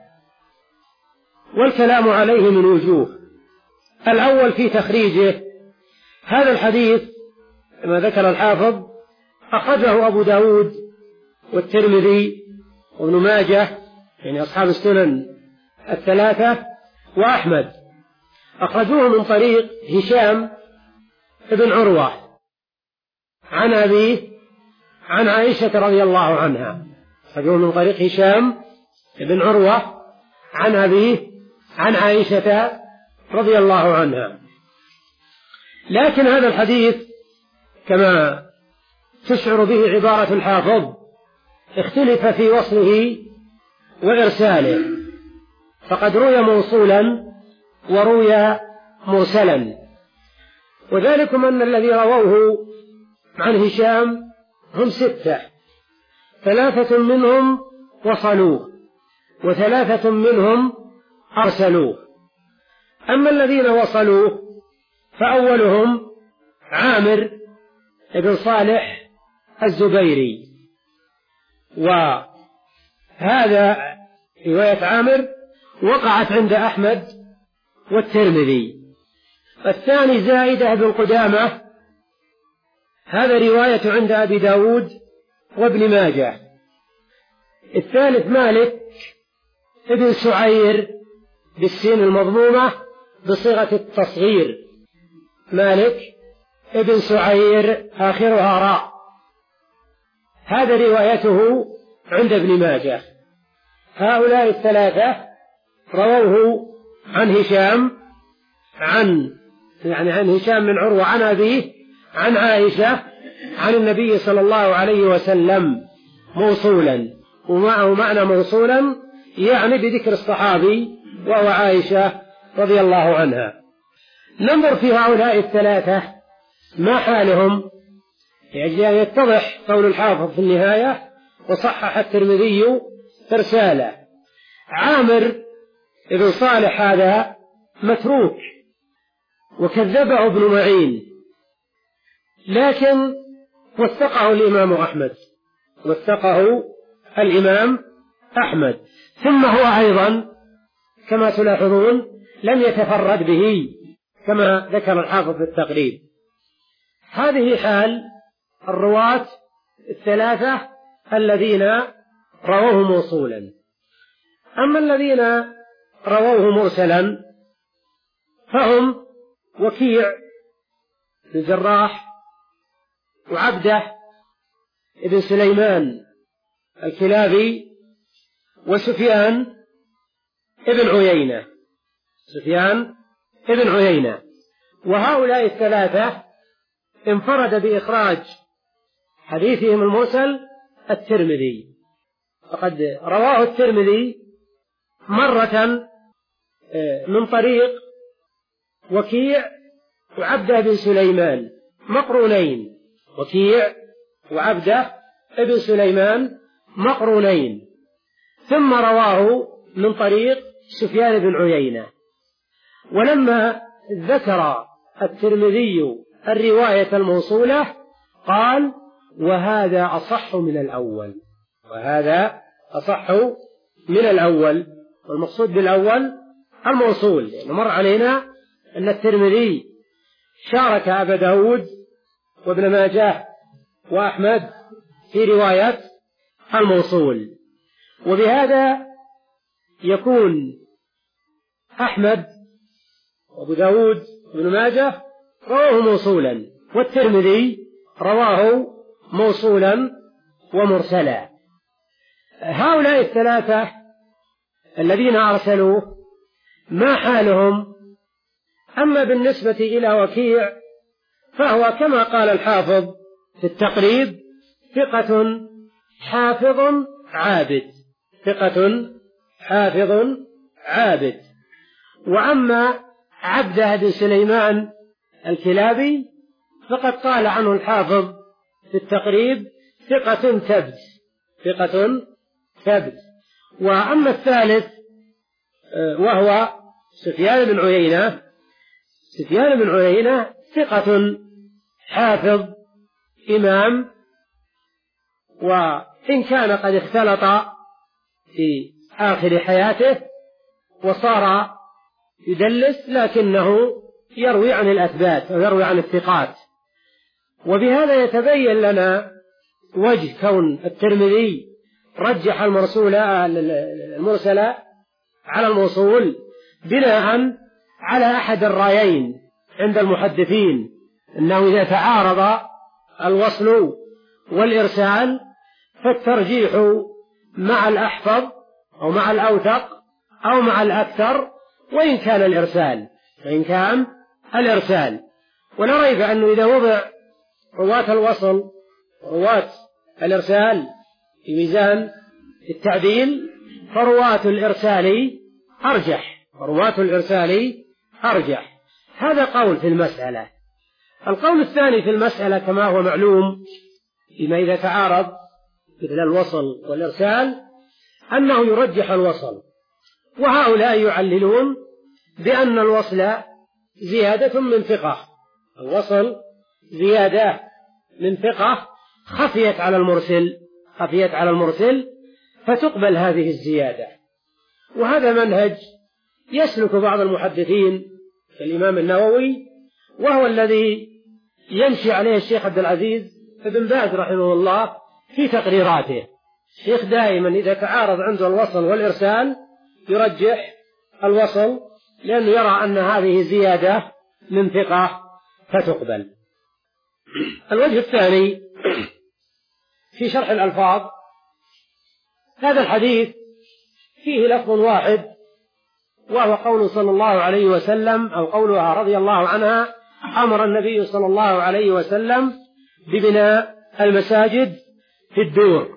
والكلام عليه من وجوه. الأول في تخريجه، هذا الحديث كما ذكر الحافظ أخرجه أبو داود والترمذي وابن ماجه، يعني أصحاب السنن الثلاثة، وأحمد، أخرجوه من طريق هشام بن عروة عن أبيه عن عائشة رضي الله عنها. أخرجوه من طريق هشام بن عروة عن أبيه عن عائشة رضي الله عنها. لكن هذا الحديث كما تشعر به عبارة الحافظ اختلف في وصله وإرساله، فقد روي موصولا وروي مرسلا، وذلكم أن الذي رووه عن هشام هم ستة، ثلاثة منهم وصلوه وثلاثة منهم أرسلوه. أما الذين وصلوه فأولهم عامر بن صالح الزبيري، وهذا رواية عامر وقعت عند أحمد والترمذي. الثاني زائدة بن قدامة، هذا رواية عند أبي داود وابن ماجه. الثالث مالك ابن سعير بالسين المضمومة بصيغة التصغير، مالك ابن سعير آخرها راء. هذا روايته عند ابن ماجه. هؤلاء الثلاثة رووه عن هشام عن يعني عن هشام من عروة عن أبيه عن عائشة عن النبي صلى الله عليه وسلم موصولا، ومعه معنى موصولا يعني بذكر الصحابي وهو عائشة رضي الله عنها. ننظر في هؤلاء الثلاثة ما حالهم لأجل أن يتضح قول الحافظ في النهاية: وصحح الترمذي إرساله. عامر بن صالح هذا متروك وكذبه ابن معين، لكن وثقه الإمام أحمد وثقه الإمام أحمد ثم هو أيضا كما تلاحظون لم يتفرد به كما ذكر الحافظ في التقريب. هذه حال الرواة الثلاثة الذين رووه موصولا. أما الذين رووه مرسلا فهم وكيع بن جراح وعبده ابن سليمان الكلابي وسفيان ابن عيينة سفيان ابن عيينة وهؤلاء الثلاثة انفرد بإخراج حديثهم المرسل الترمذي، فقد رواه الترمذي مرة من طريق وكيع وعبده بن سليمان مقرونين، وكيع وعبده بن سليمان مقرونين، ثم رواه من طريق سفيان بن عيينة. ولما ذكر الترمذي الرواية الموصولة قال: وهذا أصح من الأول وهذا أصح من الأول. والمقصود بالأول الموصول، يعني مر علينا أن الترمذي شارك أبا داود وابن ماجه وأحمد في رواية الموصول، وبهذا يكون أحمد وابو داود وابن ماجه رواه موصولا، والترمذي رواه موصولا ومرسلا. هؤلاء الثلاثة الذين أرسلوه ما حالهم؟ أما بالنسبة إلى وكيع فهو كما قال الحافظ في التقريب: ثقة حافظ عابد ثقة حافظ عابد. وأما عبده بن سليمان الكلابي فقد قال عنه الحافظ في التقريب: ثقة ثبت ثقة ثبت. وأما الثالث وهو سفيان بن عيينة سفيان بن عيينة ثقة حافظ إمام، وإن كان قد اختلط في آخر حياته وصار يدلس لكنه يروي عن الأثبات ويروي عن الثقات. وبهذا يتبين لنا وجه كون الترمذي رجح المرسول المرسل على الموصول بناء على أحد الرأيين عند المحدثين، أنه إذا تعارض الوصل والإرسال فالترجيح مع الأحفظ أو مع الأوثق أو مع الأكثر، وإن كان الإرسال وإن كان الإرسال. ولا ريب أنه إذا وضع رواة الوصل ورواة الإرسال في ميزان التعديل فرواة الإرسال أرجح رواة الإرسال أرجح. هذا قول في المسألة. القول الثاني في المسألة كما هو معلوم فيما إذا تعارض مثل الوصل والإرسال أنه يرجح الوصل، وهؤلاء يعللون بأن الوصل زيادة من ثقة الوصل زيادة من ثقة خفيت على المرسل خفيت على المرسل فتقبل هذه الزيادة. وهذا منهج يسلك بعض المحدثين كالإمام النووي، وهو الذي يمشي عليه الشيخ عبد العزيز بن باز رحمه الله في تقريراته. الشيخ دائما إذا تعارض عنده الوصل والإرسال يرجح الوصل، لأنه يرى أن هذه زيادة من ثقة فتقبل. الوجه الثاني في شرح الألفاظ. هذا الحديث فيه لفظ واحد وهو قول صلى الله عليه وسلم أو قولها رضي الله عنها: أمر النبي صلى الله عليه وسلم ببناء المساجد في الدور.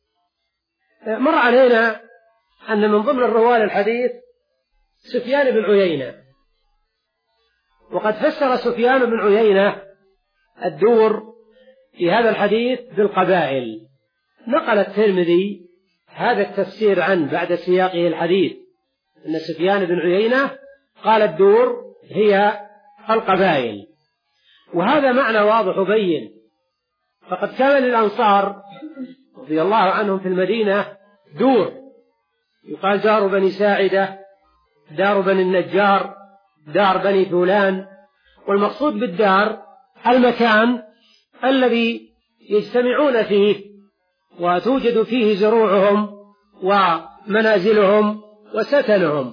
مر علينا أن من ضمن الرواة الحديث سفيان بن عيينة، وقد فسر سفيان بن عيينة الدور في هذا الحديث بالقبائل. نقل الترمذي هذا التفسير عنه بعد سياقه الحديث، أن سفيان بن عيينة قال الدور هي القبائل، وهذا معنى واضح وبين. فقد كان للأنصار رضي الله عنهم في المدينة دور، يقال دار بني ساعدة، دار بني النجار، دار بني فلان. والمقصود بالدار المكان الذي يجتمعون فيه وتوجد فيه زروعهم ومنازلهم وسكنهم.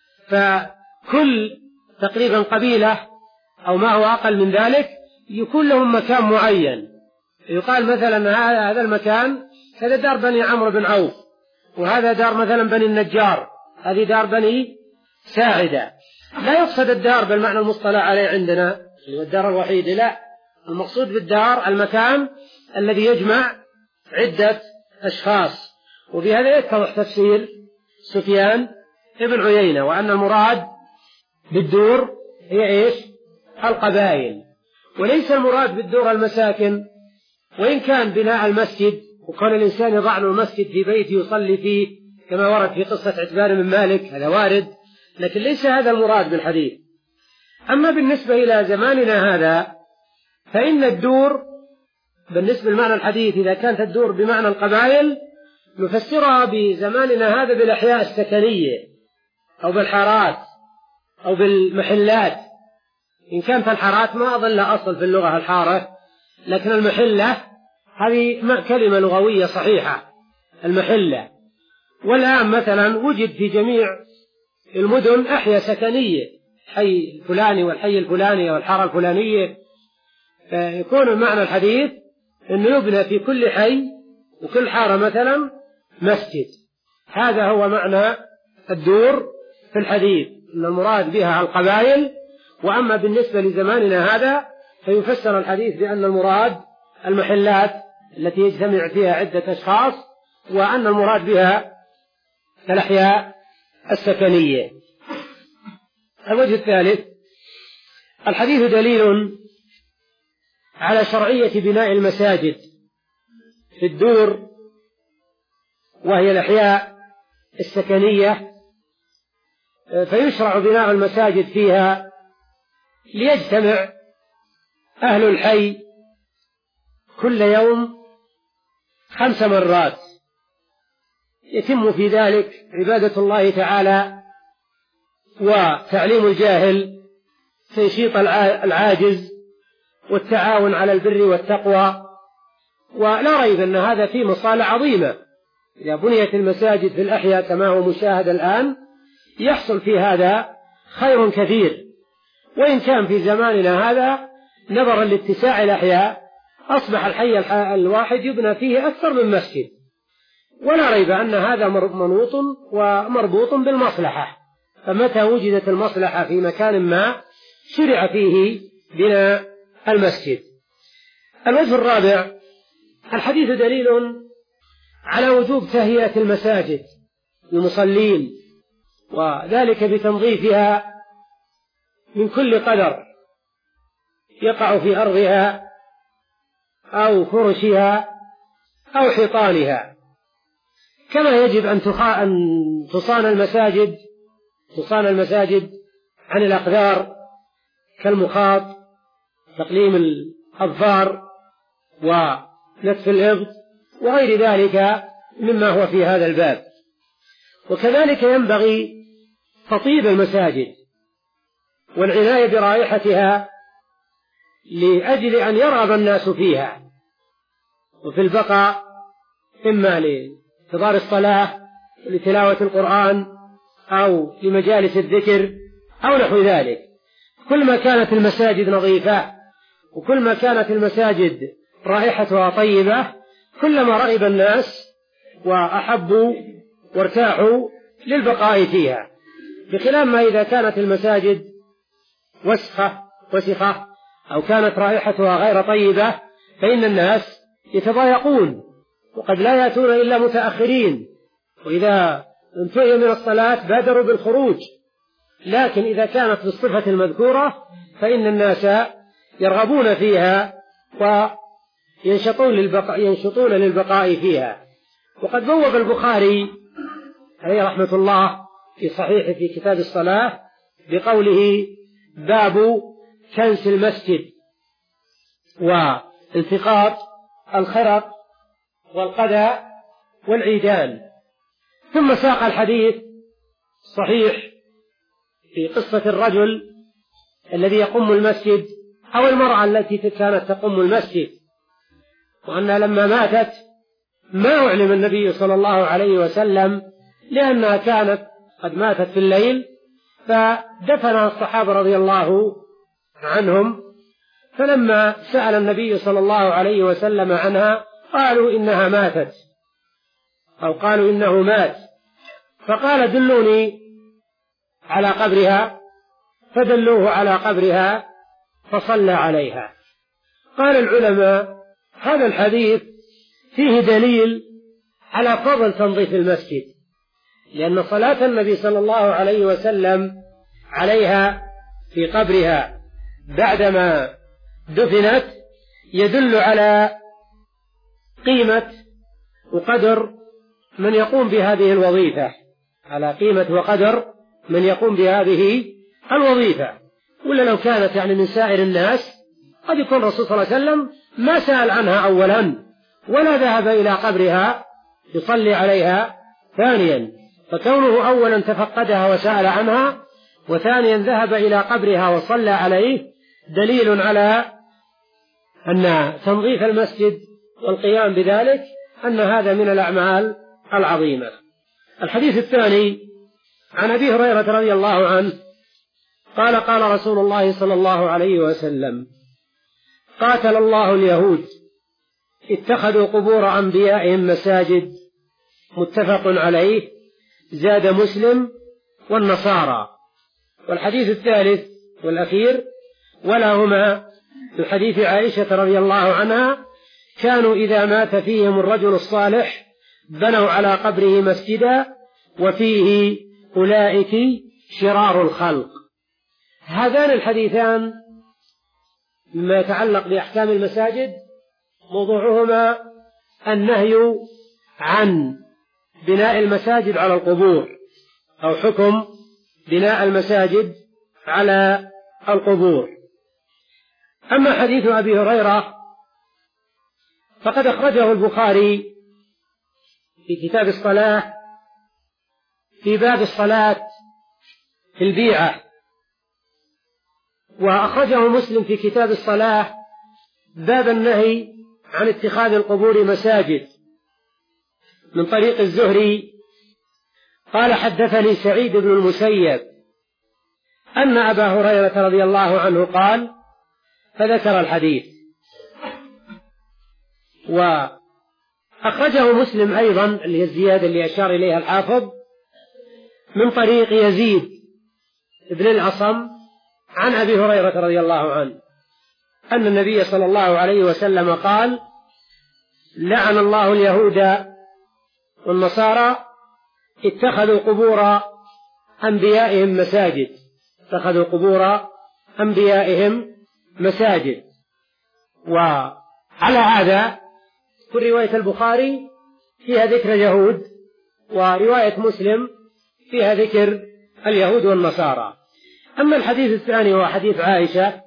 فكل تقريبا قبيلة أو ما هو أقل من ذلك يكون لهم مكان معين، يقال مثلا هذا المكان هذا دار بني عمرو بن عوف، وهذا دار مثلا بني النجار، هذه دار بني ساعدة. لا يقصد الدار بالمعنى المصطلح عليه عندنا الدار الوحيدة، لا، المقصود بالدار المكان الذي يجمع عدة أشخاص. وبهذا يتضح تفسير سفيان ابن عيينة، وأن المراد بالدور هي إيش؟ القبائل، وليس المراد بالدور المساكن. وإن كان بناء المسجد وكان الإنسان يضع له المسجد في بيته يصلي فيه كما ورد في قصة عتبان بن مالك، هذا وارد، لكن ليس هذا المراد بالحديث. أما بالنسبة إلى زماننا هذا فإن الدور بالنسبة لمعنى الحديث إذا كانت الدور بمعنى القبائل نفسرها بزماننا هذا بالأحياء السكنية أو بالحارات أو بالمحلات. إن كانت الحارات ما أظن لها أصل في اللغة الحارة، لكن المحلة هذه كلمة لغوية صحيحة، المحلة. والآن مثلا وجد في جميع المدن أحياء سكنية، حي الفلاني والحي الفلاني والحارة الفلانية، فيكون معنى الحديث أنه يبنى في كل حي وكل حارة مثلا مسجد. هذا هو معنى الدور في الحديث، أن المراد بها القبائل. وأما بالنسبة لزماننا هذا فيفسر الحديث بأن المراد المحلات التي يجتمع فيها عدة أشخاص، وأن المراد بها الأحياء السكنية. الوجه الثالث: الحديث دليل على شرعية بناء المساجد في الدور، وهي الأحياء السكنية، فيشرع بناء المساجد فيها ليجتمع أهل الحي كل يوم خمس مرات، يتم في ذلك عبادة الله تعالى وتعليم الجاهل، تنشيط العاجز، والتعاون على البر والتقوى. ولا ريب أن هذا فيه مصالح عظيمة. إذا بنيت المساجد في الأحياء كما هو مشاهد الآن يحصل في هذا خير كثير. وإن كان في زماننا هذا نظرا لاتساع الأحياء أصبح الحي الواحد يبنى فيه أكثر من مسجد، ولا ريب أن هذا منوط ومربوط بالمصلحة، فمتى وجدت المصلحة في مكان ما شرع فيه بناء المسجد. الوجه الرابع: الحديث دليل على وجوب تهيئة المساجد للمصلين، وذلك بتنظيفها من كل قدر يقع في أرضها أو فرشها أو حيطانها، كما يجب أن تصان المساجد تصان المساجد عن الأقدار كالمخاط، تقليم الأظفار، ونتف الإبط، وغير ذلك مما هو في هذا الباب. وكذلك ينبغي تطيب المساجد والعناية برائحتها لأجل أن يرغب الناس فيها، وفي البقاء إما لانتظار الصلاة لتلاوة القرآن أو لمجالس الذكر أو نحو ذلك. كل ما كانت المساجد نظيفة وكل ما كانت المساجد رائحتها طيبة كلما رغب الناس وأحبوا وارتاحوا للبقاء فيها، بخلاف ما إذا كانت المساجد وسخة وسخة أو كانت رائحتها غير طيبة فإن الناس يتضايقون وقد لا يأتون إلا متأخرين، وإذا انتهوا من الصلاة بادروا بالخروج. لكن إذا كانت بالصفة المذكورة فإن الناس يرغبون فيها وينشطون للبقاء, ينشطون للبقاء فيها. وقد بوب البخاري عليه رحمة الله في صحيح في كتاب الصلاة بقوله: باب كنس المسجد والتقاط الخرق والقدى والعيدان. ثم ساق الحديث صحيح في قصة الرجل الذي يقوم المسجد أو المرأة التي كانت تقوم المسجد، وأنها لما ماتت ما أعلم النبي صلى الله عليه وسلم لأنها كانت قد ماتت في الليل، فدفنها الصحابة رضي الله عنهم، فلما سأل النبي صلى الله عليه وسلم عنها قالوا إنها ماتت أو قالوا إنه مات، فقال: دلوني على قبرها، فدلوه على قبرها فصلى عليها. قال العلماء: هذا الحديث فيه دليل على فضل تنظيف المسجد، لأن صلاة النبي صلى الله عليه وسلم عليها في قبرها بعدما دفنت يدل على قيمة وقدر من يقوم بهذه الوظيفة، على قيمة وقدر من يقوم بهذه الوظيفة. ولا لو كانت يعني من سائر الناس قد يكون الرسول صلى الله عليه وسلم ما سأل عنها أولا ولا ذهب إلى قبرها يصلي عليها ثانيا، فكونه أولا تفقدها وسأل عنها وثانيا ذهب إلى قبرها وصلى عليه دليل على أن تنظيف المسجد والقيام بذلك أن هذا من الأعمال العظيمة. الحديث الثاني عن أبي هريرة رضي الله عنه قال: قال رسول الله صلى الله عليه وسلم: قاتل الله اليهود اتخذوا قبور أنبيائهم مساجد. متفق عليه. زاد مسلم: والنصارى. والحديث الثالث والأخير ولهما في حديث عائشة رضي الله عنها: كانوا إذا مات فيهم الرجل الصالح بنوا على قبره مسجدا وفيه أولئك شرار الخلق. هذان الحديثان مما يتعلق بأحكام المساجد موضوعهما النهي عن بناء المساجد على القبور، أو حكم بناء المساجد على القبور. أما حديث أبي هريرة فقد أخرجه البخاري في كتاب الصلاة في باب الصلاة في البيعة، وأخرجه مسلم في كتاب الصلاة باب النهي عن اتخاذ القبور مساجد من طريق الزهري قال: حدثني سعيد بن المسيب أن أبا هريرة رضي الله عنه قال، فذكر الحديث. وأخرجه مسلم أيضا، اللي هي الزيادة اللي أشار إليها الحافظ، من طريق يزيد بن الأصم عن أبي هريرة رضي الله عنه أن النبي صلى الله عليه وسلم قال: لعن الله اليهود والنصارى اتخذوا قبور أنبيائهم مساجد اتخذوا قبور أنبيائهم مساجد. وعلى هذا كل رواية البخاري فيها ذكر اليهود، ورواية مسلم فيها ذكر اليهود والنصارى. أما الحديث الثاني هو حديث عائشة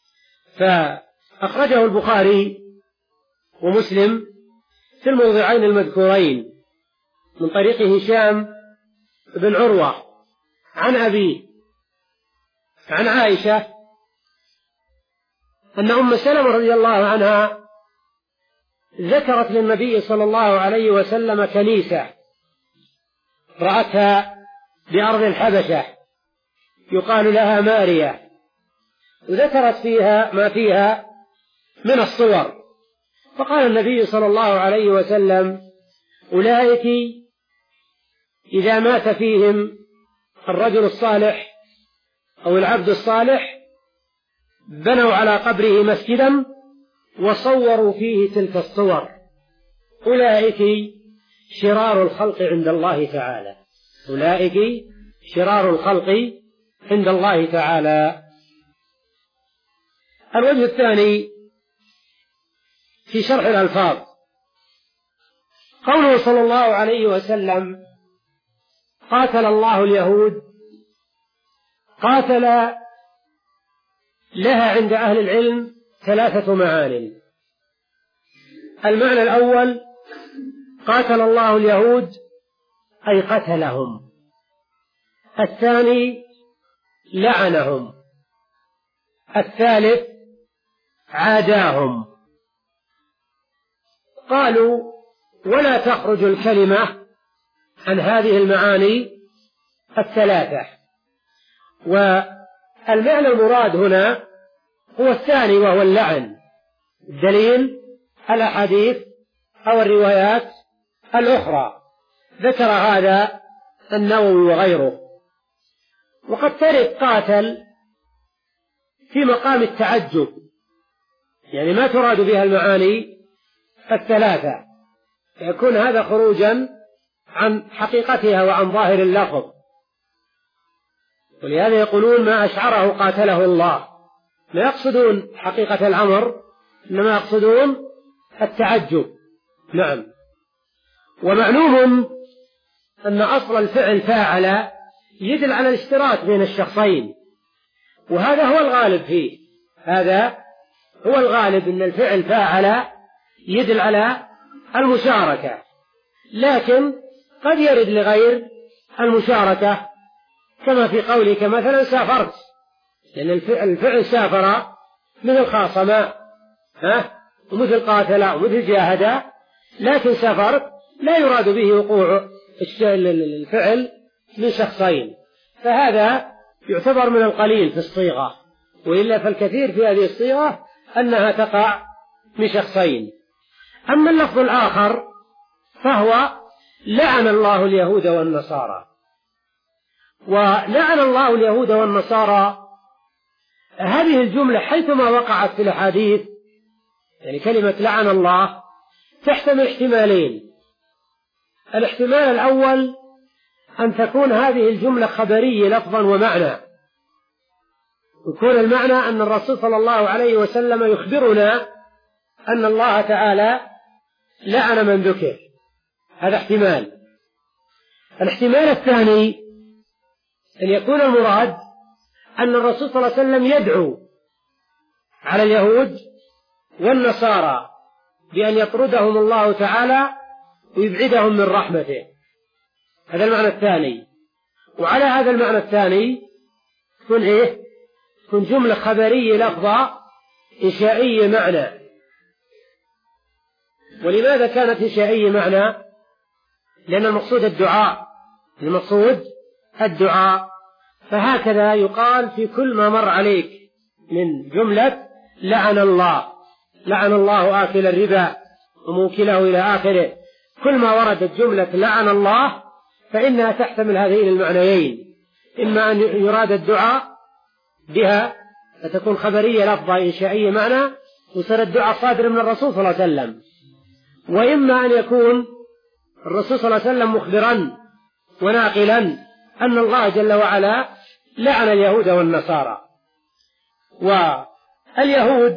فأخرجه البخاري ومسلم في الموضعين المذكورين من طريق هشام بن عروة عن أبيه عن عائشة أن أم سلمة رضي الله عنها ذكرت للنبي صلى الله عليه وسلم كنيسة رأتها بأرض الحبشة يقال لها ماريا، وذكرت فيها ما فيها من الصور. فقال النبي صلى الله عليه وسلم: أولئك إذا مات فيهم الرجل الصالح أو العبد الصالح بنوا على قبره مسجدا وصوروا فيه تلك الصور، أولئك شرار الخلق عند الله تعالى، أولئك شرار الخلق عند الله تعالى. الوجه الثاني في شرح الألفاظ، قوله صلى الله عليه وسلم: قاتل الله اليهود، قاتل لها عند أهل العلم ثلاثة معان. المعنى الأول: قاتل الله اليهود أي قتلهم. الثاني: لعنهم. الثالث: عاداهم. قالوا: ولا تخرج الكلمة عن هذه المعاني الثلاثة. والمعنى المراد هنا هو الثاني وهو اللعن، الدليل الأحاديث أو الروايات الأخرى، ذكر هذا النووي وغيره. وقد ترد قاتل في مقام التعجب، يعني ما تراد بها المعاني الثلاثة، يكون هذا خروجا عن حقيقتها وعن ظاهر اللفظ، ولهذا يقولون: ما أشعره قاتله الله، لا يقصدون حقيقة الأمر، إنما يقصدون التعجب. نعم. ومعلوم أن أصل الفعل فاعل يدل على الاشتراك بين الشخصين، وهذا هو الغالب فيه، هذا هو الغالب، أن الفعل فاعل يدل على المشاركة، لكن قد يرد لغير المشاركة، كما في قولك مثلا: سافرت، لأن الفعل سافر مثل خاصم ها ومثل قاتل ومثل جاهد، لكن سافرت لا يراد به وقوع الفعل من شخصين، فهذا يعتبر من القليل في الصيغة، وإلا فالكثير في هذه الصيغة أنها تقع من شخصين. أما اللفظ الآخر فهو: لعن الله اليهود والنصارى. ولعن الله اليهود والنصارى هذه الجملة حيثما وقعت في الأحاديث، يعني كلمة لعن الله تحتمل احتمالين. الاحتمال الأول أن تكون هذه الجملة خبرية لفظا ومعنى، يكون المعنى أن الرسول صلى الله عليه وسلم يخبرنا أن الله تعالى لعن من ذكر، هذا احتمال. الاحتمال الثاني أن يكون المراد أن الرسول صلى الله عليه وسلم يدعو على اليهود والنصارى بأن يطردهم الله تعالى ويبعدهم من رحمته، هذا المعنى الثاني. وعلى هذا المعنى الثاني تكون إيه؟ تكون جملة خبرية لفظة إنشائية معنى. ولماذا كانت إنشائية معنى؟ لأن المقصود الدعاء، المقصود الدعاء، فهكذا يقال في كل ما مر عليك من جملة لعن الله، لعن الله آكل الربا وموكله إلى آخره، كل ما وردت جملة لعن الله فإنها تحتمل هذين المعنيين، إما أن يراد الدعاء بها فتكون خبرية لفظة إنشائية معنى وصار الدعاء صادر من الرسول صلى الله عليه وسلم، وإما أن يكون الرسول صلى الله عليه وسلم مخبرا وناقلا أن الله جل وعلا لعن اليهود والنصارى. واليهود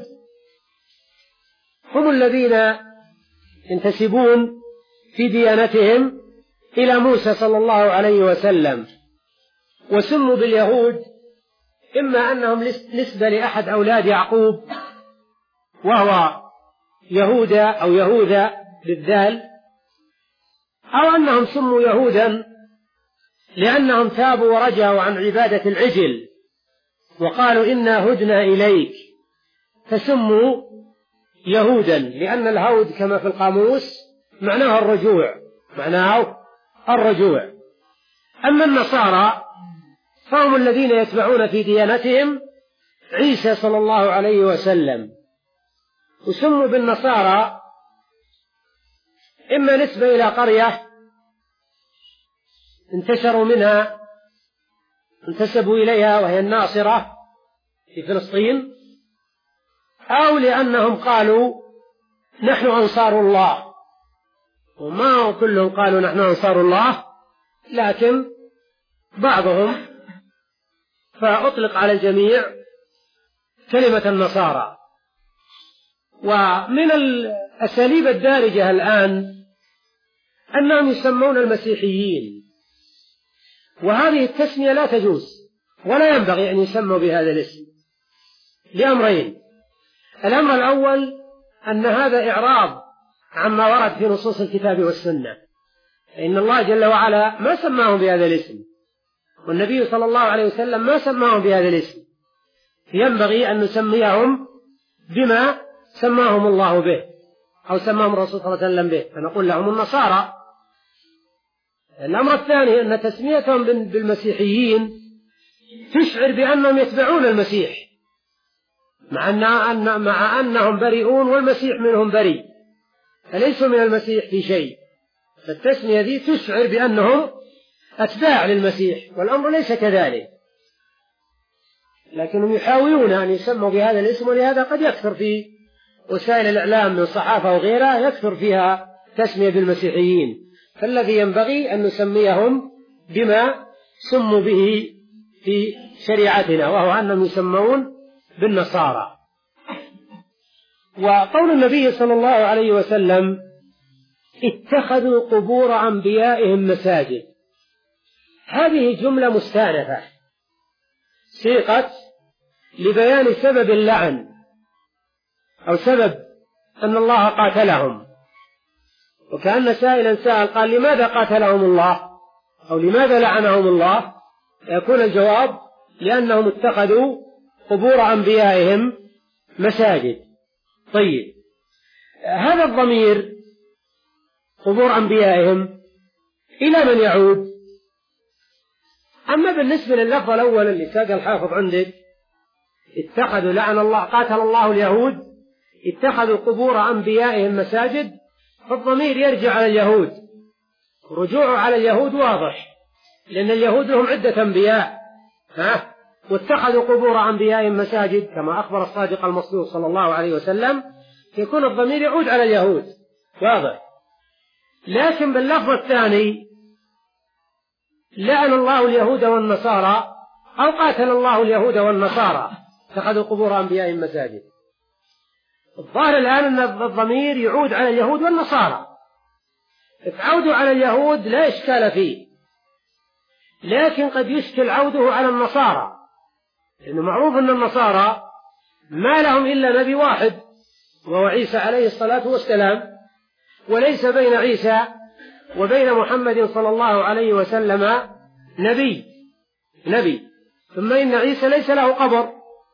هم الذين ينتسبون في ديانتهم إلى موسى صلى الله عليه وسلم، وسموا باليهود إما أنهم نسبة لأحد أولاد يعقوب وهو يهوذا أو يهوذا بالذال، أو أنهم سموا يهودا لأنهم تابوا ورجعوا عن عبادة العجل وقالوا إنا هدنا إليك، فسموا يهودا، لأن الهود كما في القاموس معناه الرجوع، معناه الرجوع. أما النصارى فهم الذين يتبعون في ديانتهم عيسى صلى الله عليه وسلم، وسموا بالنصارى إما نسبة إلى قرية انتشروا منها انتسبوا إليها وهي الناصرة في فلسطين، أو لأنهم قالوا نحن أنصار الله، وما كلهم قالوا نحن أنصار الله لكن بعضهم، فأطلق على الجميع كلمة النصارى. ومن الأساليب الدارجة الآن أنهم يسمون المسيحيين، وهذه التسمية لا تجوز ولا ينبغي أن يسموا بهذا الاسم لأمرين: الأمر الأول أن هذا إعراض عما ورد في نصوص الكتاب والسنة، فإن الله جل وعلا ما سماهم بهذا الاسم، والنبي صلى الله عليه وسلم ما سماهم بهذا الاسم، ينبغي أن نسميهم بما سماهم الله به أو سماهم الرسول صلى الله عليه وسلم به، فنقول لهم النصارى. الأمر الثاني أن تسميتهم بالمسيحيين تشعر بأنهم يتبعون المسيح، مع, أن مع أنهم بريئون والمسيح منهم بريء، فليسوا من المسيح في شيء، فالتسمية ذي تشعر بأنهم أتباع للمسيح، والأمر ليس كذلك، لكنهم يحاولون أن يسموا بهذا الاسم، ولهذا قد يكثر في وسائل الإعلام من صحافة وغيرها يكثر فيها تسمية بالمسيحيين، فالذي ينبغي أن نسميهم بما سموا به في شريعتنا، وهو أنهم يسمون بالنصارى. وقول النبي صلى الله عليه وسلم اتخذوا قبور أنبيائهم مساجد، هذه جملة مستأنفة سيقت لبيان سبب اللعن أو سبب أن الله قاتلهم، وكأن سائلا سأل قال لماذا قاتلهم الله أو لماذا لعنهم الله؟ يكون الجواب لأنهم اتخذوا قبور أنبيائهم مساجد. طيب، هذا الضمير قبور أنبيائهم إلى من يعود؟ أما بالنسبة لللفظ الأول اللي ساق الحافظ عندك اتخذوا لعن الله قاتل الله اليهود اتخذوا قبور أنبيائهم مساجد، فالضمير يرجع على اليهود، رجوعه على اليهود واضح، لأن اليهود لهم عدة أنبياء ها واتخذوا قبور أنبيائهم مساجد كما أخبر الصادق المصدوق صلى الله عليه وسلم، يكون الضمير يعود على اليهود واضح. لكن باللفظ الثاني لعن الله اليهود والنصارى أو قاتل الله اليهود والنصارى اتخذوا قبور أنبيائهم مساجد، الظاهر الآن أن الضمير يعود على اليهود والنصارى، عوده على اليهود لا إشكال فيه، لكن قد يشكل عوده على النصارى، لأنه معروف أن النصارى ما لهم إلا نبي واحد وهو عيسى عليه الصلاة والسلام، وليس بين عيسى وبين محمد صلى الله عليه وسلم نبي نبي ثم إن عيسى ليس له قبر،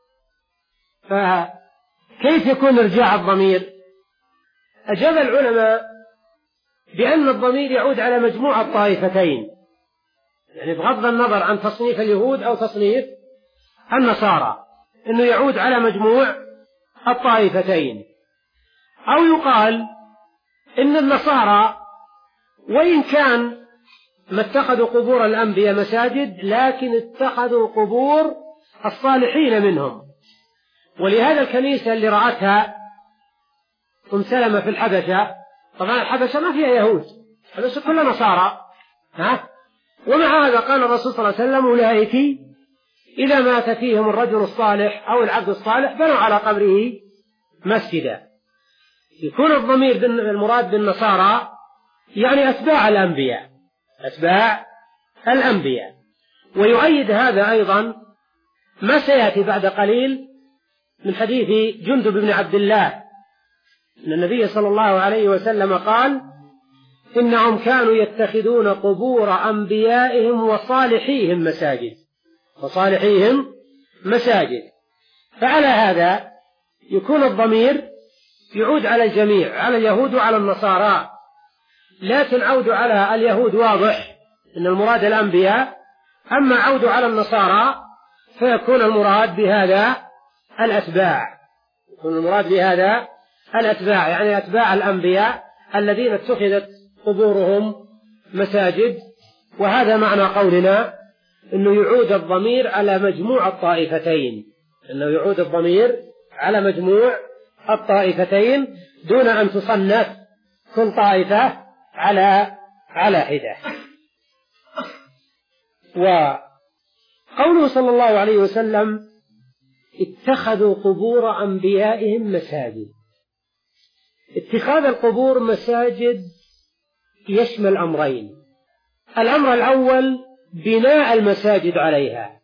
فكيف يكون ارجاع الضمير؟ أجاب العلماء بأن الضمير يعود على مجموع الطائفتين، يعني بغض النظر عن تصنيف اليهود أو تصنيف النصارى، أنه يعود على مجموع الطائفتين. أو يقال إن النصارى وإن كان ما اتخذوا قبور الأنبياء مساجد لكن اتخذوا قبور الصالحين منهم، ولهذا الكنيسة اللي رأتها أم سلمة في الحبشة، طبعا الحبشة ما فيها يهود، الحبشة كلها نصارى ها؟ ومع هذا قال الرسول صلى الله عليه وسلم أولئك إذا مات فيهم الرجل الصالح أو العبد الصالح بنوا على قبره مسجدا. يكون الضمير المراد بالنصارى يعني أتباع الأنبياء أتباع الأنبياء. ويؤيد هذا أيضا ما سيأتي بعد قليل من حديث جندب بن عبد الله أن النبي صلى الله عليه وسلم قال إنهم كانوا يتخذون قبور أنبيائهم وصالحيهم مساجد وصالحيهم مساجد. فعلى هذا يكون الضمير يعود على الجميع، على اليهود وعلى النصارى، لكن عود على اليهود واضح إن المراد الأنبياء، أما عود على النصارى فيكون المراد بهذا الأتباع، يكون المراد بهذا الأتباع، يعني أتباع الأنبياء الذين اتخذت قبورهم مساجد. وهذا معنى قولنا أنه يعود الضمير على مجموع الطائفتين، أنه يعود الضمير على مجموع الطائفتين دون أن تصنف كل طائفة على على حدة. وقوله صلى الله عليه وسلم اتخذوا قبور أنبيائهم مساجد، اتخاذ القبور مساجد يشمل أمرين: الأمر الأول بناء المساجد عليها،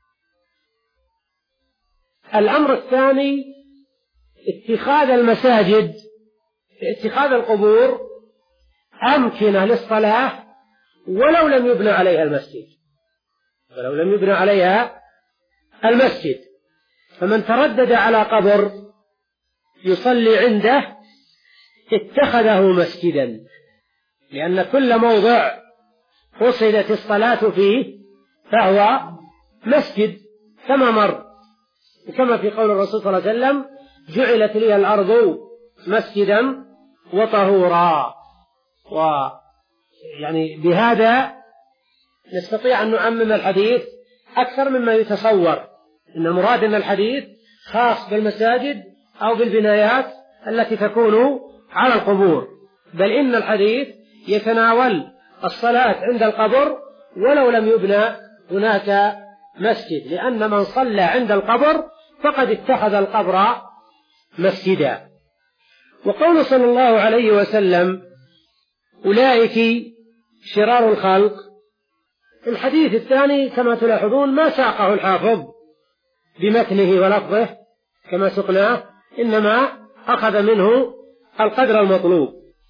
الأمر الثاني اتخاذ المساجد اتخاذ القبور أمكنة للصلاة ولو لم يبنى عليها المسجد ولو لم يبنى عليها المسجد. فمن تردد على قبر يصلي عنده اتخذه مسجدا، لأن كل موضع قصدت الصلاة فيه فهو مسجد، كما مر كما في قول الرسول صلى الله عليه وسلم: جعلت لي الأرض مسجدا وطهورا. ويعني بهذا نستطيع أن نعمم الحديث أكثر مما يتصور، إن مراد أن الحديث خاص بالمساجد أو بالبنايات التي تكون على القبور، بل إن الحديث يتناول الصلاة عند القبر ولو لم يبنى هناك مسجد، لأن من صلى عند القبر فقد اتخذ القبر مسجدا. وقول صلى الله عليه وسلم أولئك شرار الخلق، الحديث الثاني كما تلاحظون ما ساقه الحافظ بمتنه ولفظه كما سقناه، إنما أخذ منه القدر المطلوب.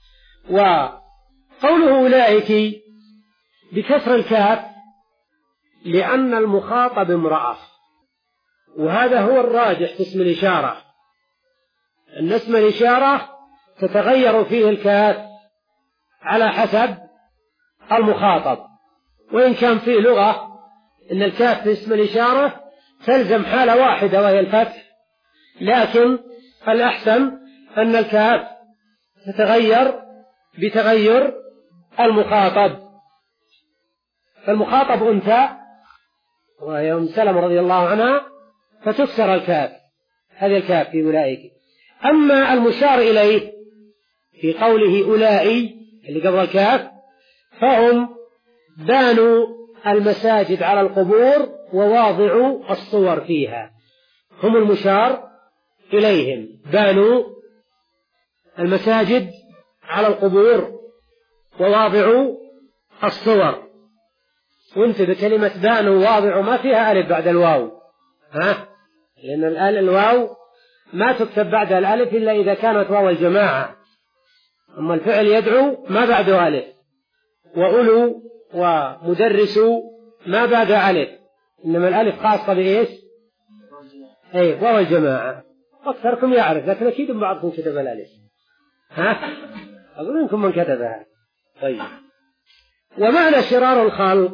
وقوله أولئك بكسر الكاف لأن المخاطب امرأة، وهذا هو الراجح في اسم الإشارة، أن اسم الإشارة تتغير فيه الكاف على حسب المخاطب، وإن كان فيه لغة أن الكاف في اسم الإشارة تلزم حالة واحدة وهي الفتح، لكن الأحسن أن الكاف تتغير بتغير المخاطب. فالمخاطب أنثى وهي أم سلمة رضي الله عنها فتكسر الكاف، هذه الكاف في أولئك. أما المشار إليه في قوله أولئي اللي قبل الكاف فهم بانوا المساجد على القبور وواضعوا الصور فيها، هم المشار إليهم، بانوا المساجد على القبور وواضعوا الصور. وانت بكلمة بانوا واضعوا ما فيها ألف بعد الواو، ها؟ لأن الآل الواو ما تكتب بعد الألف إلا إذا كانت واو الجماعة، أما الفعل يدعو ما بعده ألف، وأولو ومدرسوا ما بعد ألف، إنما الألف خاصة بإيش؟ أي واو الجماعة. أكثركم يعرف، لكن أكيد بعضكم كتب الألف، ها؟ أقول لكم من كتبها. طيب، ومعنى شرار الخلق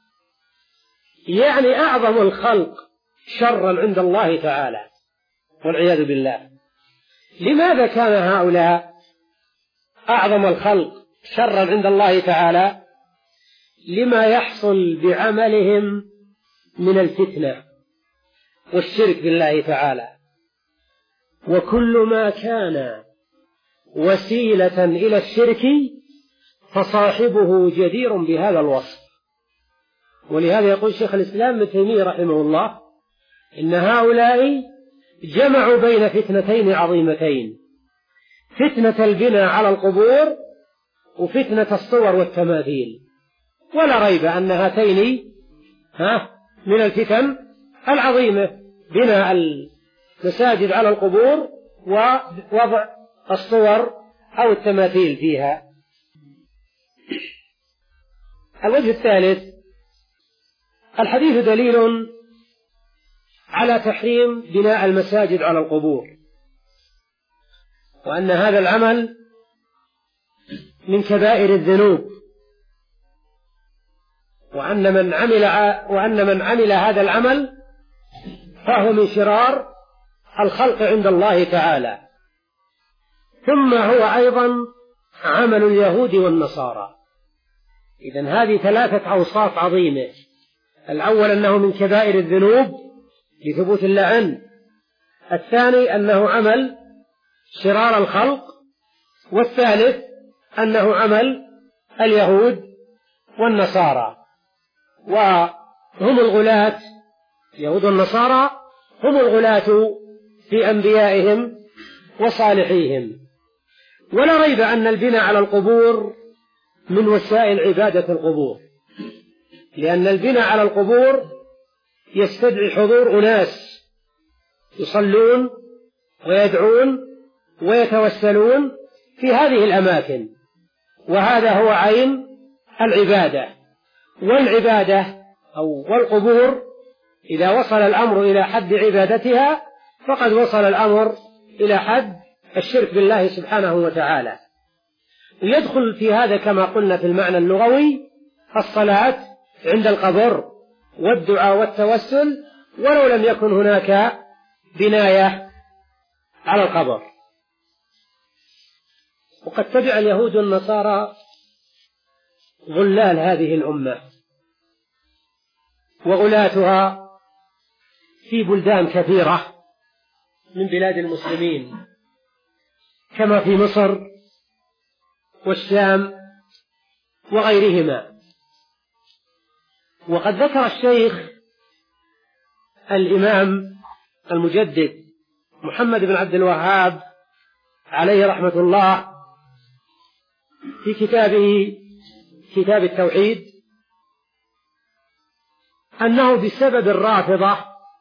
يعني أعظم الخلق شرا عند الله تعالى والعياذ بالله. لماذا كان هؤلاء أعظم الخلق شرا عند الله تعالى؟ لما يحصل بعملهم من الفتنة والشرك بالله تعالى، وكل ما كان وسيلة إلى الشرك فصاحبه جدير بهذا الوصف. ولهذا يقول شيخ الإسلام ابن تيمية رحمه الله إن هؤلاء جمعوا بين فتنتين عظيمتين: فتنة البناء على القبور وفتنة الصور والتماثيل. ولا ريب أن هاتين ها من الفتن العظيمة، بناء المساجد على القبور ووضع الصور أو التماثيل فيها. الوجه الثالث: الحديث دليل على تحريم بناء المساجد على القبور، وأن هذا العمل من كبائر الذنوب، وأن من عمل وأن من عمل هذا العمل فهو من شرار الخلق عند الله تعالى. ثم هو أيضا عمل اليهود والنصارى. إذن هذه ثلاثة أوصاف عظيمة. الأول أنه من كبائر الذنوب لثبوت اللعن، الثاني أنه عمل شرار الخلق، والثالث أنه عمل اليهود والنصارى. وهم الغلاة، اليهود والنصارى هم الغلاة في أنبيائهم وصالحيهم. ولا ريب أن البناء على القبور من وسائل عبادة القبور، لأن البناء على القبور يستدعي حضور أناس يصلون ويدعون ويتوسلون في هذه الأماكن، وهذا هو عين العبادة. والعبادة أو والقبور إذا وصل الأمر إلى حد عبادتها فقد وصل الأمر إلى حد الشرك بالله سبحانه وتعالى. ويدخل في هذا كما قلنا في المعنى اللغوي الصلاة عند القبر والدعاء والتوسل ولو لم يكن هناك بناية على القبر. وقد تبع اليهود والنصارى ظلال هذه الأمة وغلاتها في بلدان كثيرة من بلاد المسلمين كما في مصر والشام وغيرهما. وقد ذكر الشيخ الإمام المجدد محمد بن عبد الوهاب عليه رحمة الله في كتابه كتاب التوحيد أنه بسبب الرافضة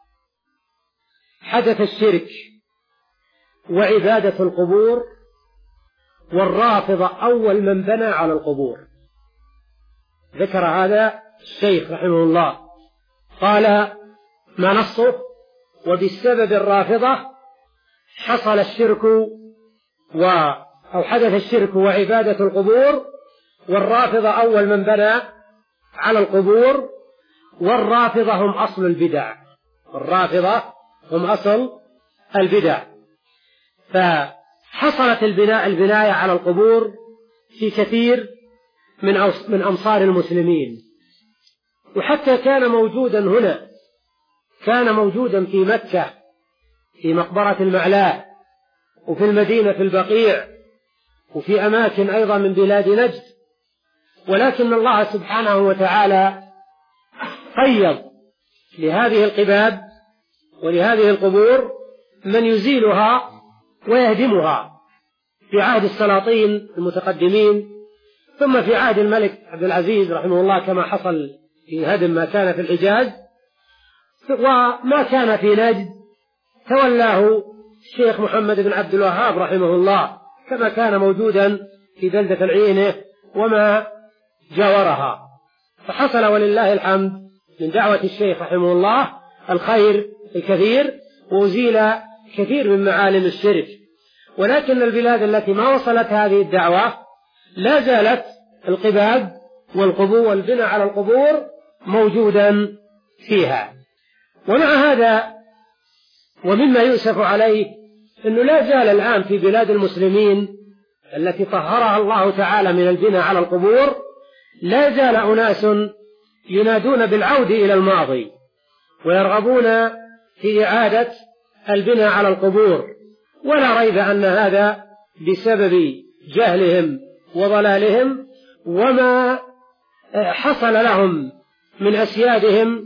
حدث الشرك وعبادة القبور، والرافضة أول من بنى على القبور. ذكر هذا الشيخ رحمه الله، قال ما نصه: وبسبب الرافضة حصل الشرك و أو حدث الشرك وعبادة القبور، والرافضة أول من بنى على القبور، والرافضة هم أصل البدع، والرافضة هم أصل البدع. فحصلت البناء البناية على القبور في كثير من من أمصار المسلمين، وحتى كان موجودا هنا، كان موجودا في مكة في مقبرة المعلاة، وفي المدينة في البقيع، وفي أماكن أيضا من بلاد نجد. ولكن الله سبحانه وتعالى قيض لهذه القباب ولهذه القبور من يزيلها ويهدمها في عهد السلاطين المتقدمين، ثم في عهد الملك عبد العزيز رحمه الله كما حصل في هدم ما كان في الحجاز، وما كان في نجد تولاه الشيخ محمد بن عبد الوهاب رحمه الله، كما كان موجودا في بلدة العينة وما جاورها. فحصل ولله الحمد من دعوة الشيخ رحمه الله الخير الكثير، وأزيل كثير من معالم الشرك. ولكن البلاد التي ما وصلت هذه الدعوة لا زالت القباب والقبور والبناء على القبور موجودا فيها. ومع هذا ومما يؤسف عليه أنه لا زال الآن في بلاد المسلمين التي طهرها الله تعالى من البناء على القبور لا زال أناس ينادون بالعودة إلى الماضي ويرغبون في إعادة البناء على القبور. ولا ريب أن هذا بسبب جهلهم وضلالهم وما حصل لهم من أسيادهم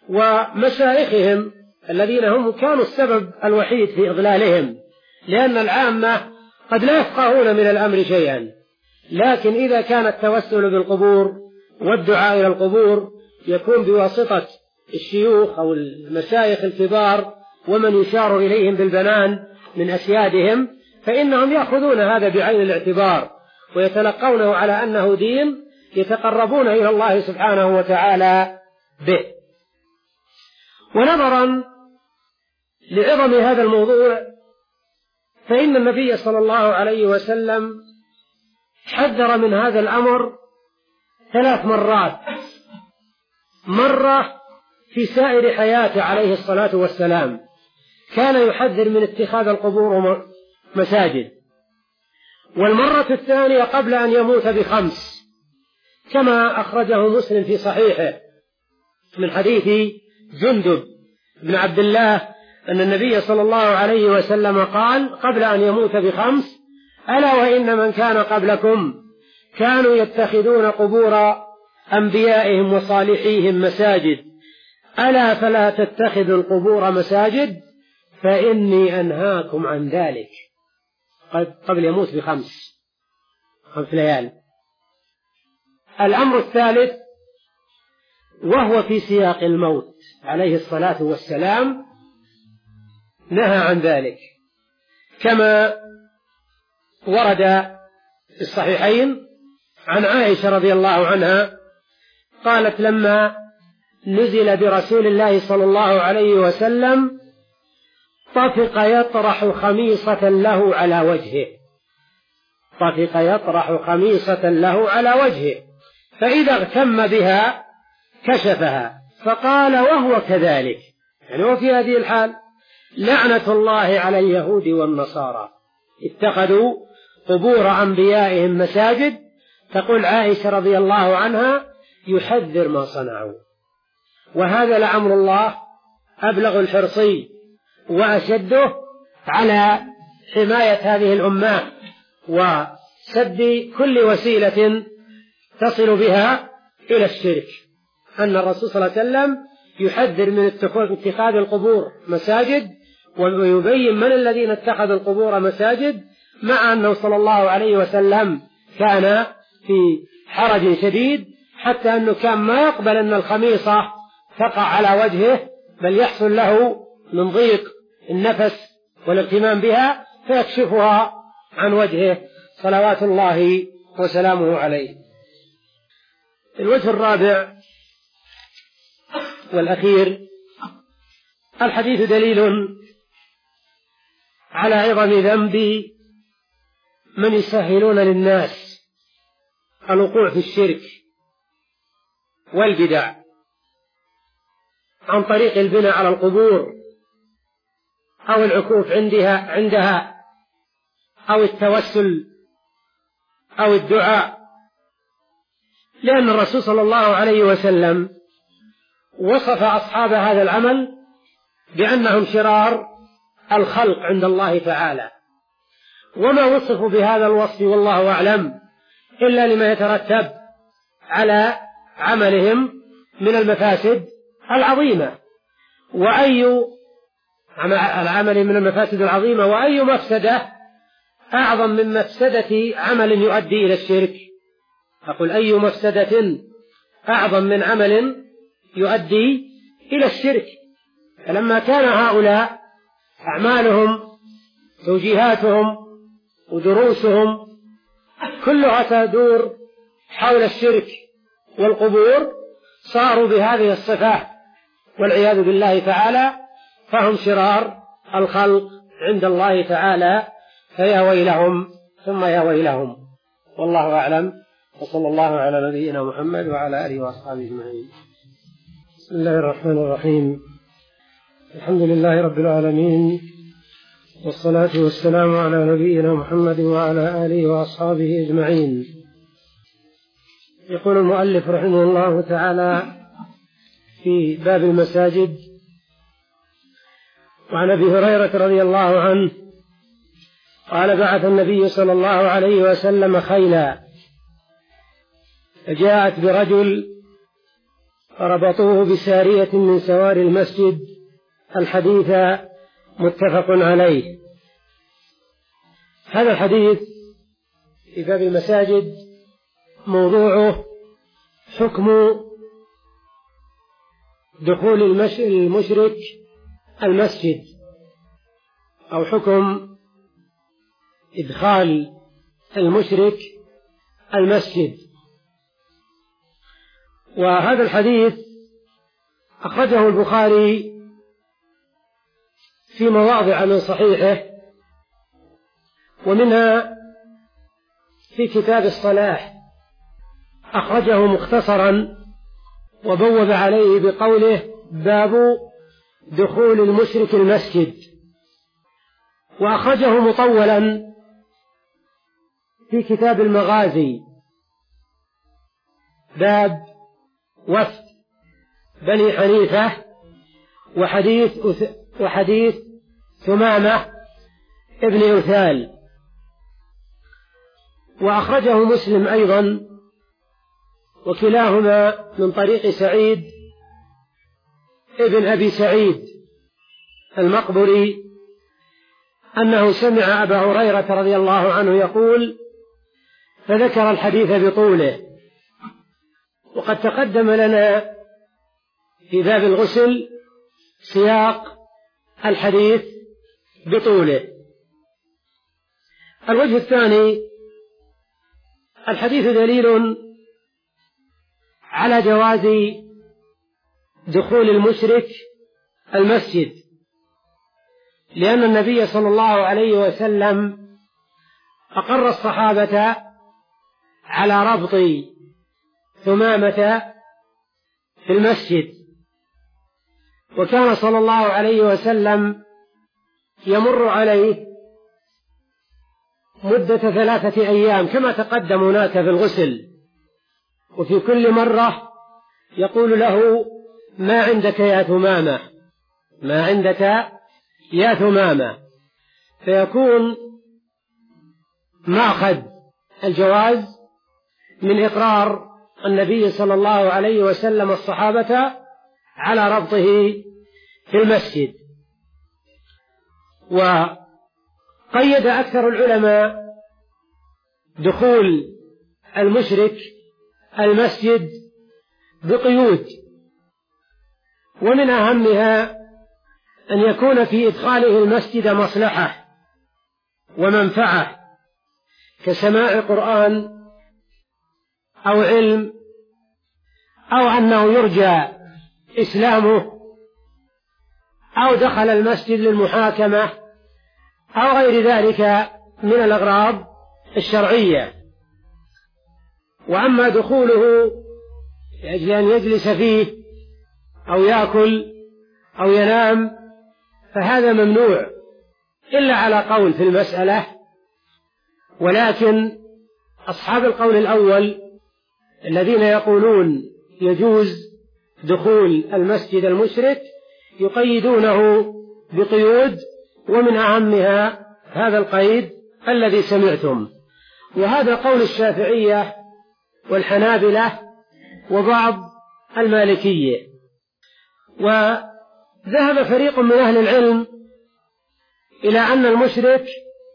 ومشايخهم الذين هم كانوا السبب الوحيد في إضلالهم، لأن العامة قد لا يفقهون من الأمر شيئا، لكن إذا كان التوسل بالقبور والدعاء إلى القبور يكون بواسطة الشيوخ أو المشايخ الكبار ومن يشار إليهم بالبنان من أسيادهم، فإنهم يأخذون هذا بعين الاعتبار ويتلقونه على أنه دين يتقربون إلى الله سبحانه وتعالى به. ونظرا لعظم هذا الموضوع فإن النبي صلى الله عليه وسلم حذر من هذا الأمر ثلاث مرات، مرة في سائر حياته عليه الصلاة والسلام كان يحذر من اتخاذ القبور مساجد، والمرة الثانية قبل أن يموت بخمس، كما أخرجه مسلم في صحيحه من حديث جندب بن عبد الله أن النبي صلى الله عليه وسلم قال قبل أن يموت بخمس: ألا وإن من كان قبلكم كانوا يتخذون قبور أنبيائهم وصالحيهم مساجد، ألا فلا تتخذوا القبور مساجد فإني أنهاكم عن ذلك. قبل يموت بخمس خمس ليال. الأمر الثالث وهو في سياق الموت عليه الصلاة والسلام نهى عن ذلك، كما ورد في الصحيحين عن عائشة رضي الله عنها قالت: لما نزل برسول الله صلى الله عليه وسلم طفق يطرح خميصة له على وجهه طفق يطرح خميصة له على وجهه فإذا اغتم بها كشفها، فقال وهو كذلك، يعني وفي هذه الحال: لعنة الله على اليهود والنصارى اتخذوا قبور أنبيائهم مساجد. تقول عائشة رضي الله عنها: يحذر ما صنعوا. وهذا لأمر الله أبلغ الحرصي وأشده على حماية هذه الأمة وسد كل وسيلة تصل بها إلى الشرك، أن الرسول صلى الله عليه وسلم يحذر من اتخاذ القبور مساجد، ويبين من الذين اتخذوا القبور مساجد، مع أنه صلى الله عليه وسلم كان في حرج شديد، حتى أنه كان ما يقبل أن الخميصة تقع على وجهه، بل يحصل له من ضيق النفس والاغتمام بها فيكشفها عن وجهه صلوات الله وسلامه عليه. الوجه الرابع والأخير: الحديث دليل على عظم ذنب من يسهلون للناس الوقوع في الشرك والبدع عن طريق البناء على القبور أو العكوف عندها عندها أو التوسل أو الدعاء، لأن الرسول صلى الله عليه وسلم وصف أصحاب هذا العمل بأنهم شرار الخلق عند الله تعالى، وما وصفوا بهذا الوصف والله أعلم إلا لما يترتب على عملهم من المفاسد العظيمة. وأي العمل من المفاسد العظيمة وأي مفسدة أعظم من مفسدة عمل يؤدي إلى الشرك؟ أقول أي مفسدة أعظم من عمل يؤدي إلى الشرك؟ فلما كان هؤلاء أعمالهم توجيهاتهم ودروسهم كلها تدور حول الشرك والقبور، صاروا بهذه الصفات والعياذ بالله تعالى، فهم شرار الخلق عند الله تعالى، فيا ويلهم ثم يا ويلهم. والله أعلم، وصلى الله على نبينا محمد وعلى آله وأصحابه أجمعين. بسم الله الرحمن الرحيم. الحمد لله رب العالمين، والصلاة والسلام على نبينا محمد وعلى آله وأصحابه أجمعين. يقول المؤلف رحمه الله تعالى في باب المساجد: وعن أبي هريرة رضي الله عنه قال: بعث النبي صلى الله عليه وسلم خيلا فجاءت برجل فربطوه بسارية من سوار المسجد. الحديث متفق عليه. هذا الحديث في باب المساجد موضوعه حكم دخول المشرك المسجد، أو حكم إدخال المشرك المسجد. وهذا الحديث أخرجه البخاري في مواضع من صحيحه، ومنها في كتاب الصلاة أخرجه مختصرا وبوب عليه بقوله: باب دخول المشرك المسجد. وأخرجه مطولا في كتاب المغازي باب وفد بني حنيفة وحديث وحديث ثمامة ابن أثال، وأخرجه مسلم أيضا، وكلاهما من طريق سعيد ابن أبي سعيد المقبري أنه سمع أبا هريرة رضي الله عنه يقول، فذكر الحديث بطوله. وقد تقدم لنا في باب الغسل سياق الحديث بطوله. الوجه الثاني: الحديث دليل على جواز دخول المشرك المسجد، لأن النبي صلى الله عليه وسلم أقر الصحابة على ربط ثمامة في المسجد، وكان صلى الله عليه وسلم يمر عليه مدة ثلاثة أيام كما تقدم هناك في الغسل، وفي كل مرة يقول له: ما عندك يا ثمامة، ما عندك يا ثمامة، فيكون مأخذ الجواز من إقرار النبي صلى الله عليه وسلم الصحابة على ربطه في المسجد. وقيد أكثر العلماء دخول المشرك المسجد بقيود، ومن أهمها أن يكون في إدخاله المسجد مصلحة ومنفعة كسماع قرآن أو علم، أو أنه يرجى إسلامه، أو دخل المسجد للمحاكمة، أو غير ذلك من الأغراض الشرعية. وأما دخوله لأجل أن يجلس فيه أو يأكل أو ينام فهذا ممنوع إلا على قول في المسألة، ولكن أصحاب القول الأول الذين يقولون يجوز دخول المسجد المشرك يقيدونه بقيود، ومن أهمها هذا القيد الذي سمعتم، وهذا قول الشافعية والحنابلة وبعض المالكية. وذهب فريق من أهل العلم إلى أن المشرك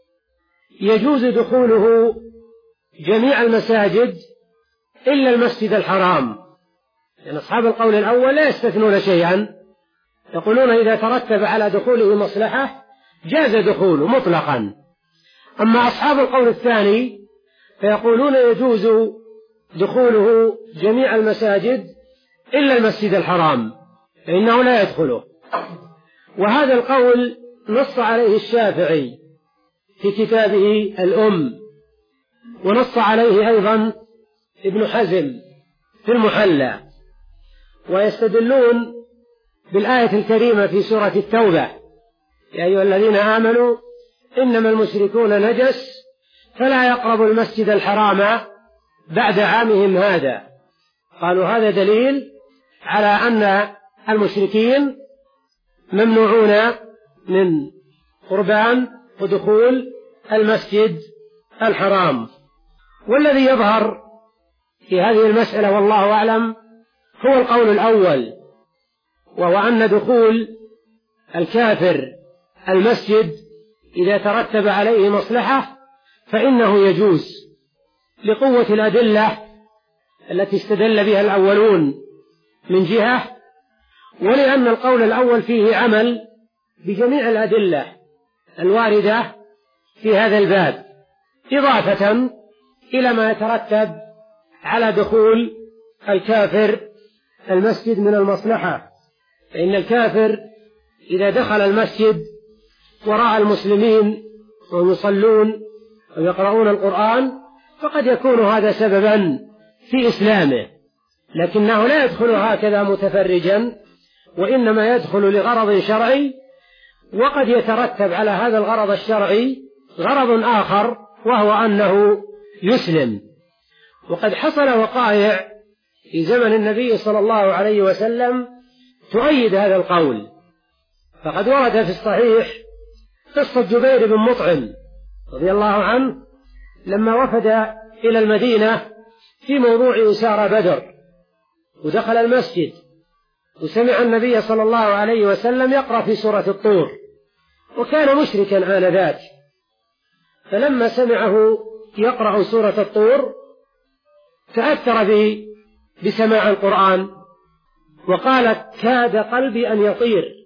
يجوز دخوله جميع المساجد إلا المسجد الحرام، يعني أصحاب القول الأول لا يستثنون شيئا، يقولون إذا ترتب على دخوله مصلحة جاز دخوله مطلقا. أما أصحاب القول الثاني فيقولون يجوز دخوله جميع المساجد إلا المسجد الحرام فإنه لا يدخله. وهذا القول نص عليه الشافعي في كتابه الأم، ونص عليه أيضا ابن حزم في المحلى، ويستدلون بالآية الكريمة في سورة التوبة: يا أيها الذين آمنوا إنما المشركون نجس فلا يقربوا المسجد الحرام بعد عامهم هذا. قالوا هذا دليل على أن المشركين ممنوعون من قربان ودخول المسجد الحرام. والذي يظهر في هذه المسألة والله أعلم هو القول الأول، وهو أن دخول الكافر المسجد إذا ترتب عليه مصلحة فإنه يجوز، لقوة الأدلة التي استدل بها الأولون من جهة، ولأن القول الأول فيه عمل بجميع الأدلة الواردة في هذا الباب، إضافة إلى ما يترتب على دخول الكافر المسجد من المصلحة. فإن الكافر إذا دخل المسجد ورأى المسلمين وهم يصلون ويقرؤون القرآن فقد يكون هذا سببا في إسلامه، لكنه لا يدخل هكذا متفرجا، وإنما يدخل لغرض شرعي، وقد يترتب على هذا الغرض الشرعي غرض آخر، وهو أنه يسلم. وقد حصل وقائع في زمن النبي صلى الله عليه وسلم تؤيد هذا القول، فقد ورد في الصحيح قصة جبير بن مطعم رضي الله عنه لما وفد إلى المدينة في موضوع أسارى بدر، ودخل المسجد وسمع النبي صلى الله عليه وسلم يقرأ في سورة الطور، وكان مشركا آنذاك، فلما سمعه يقرأ سورة الطور تأثر به بسماع القرآن، وقال كاد قلبي أن يطير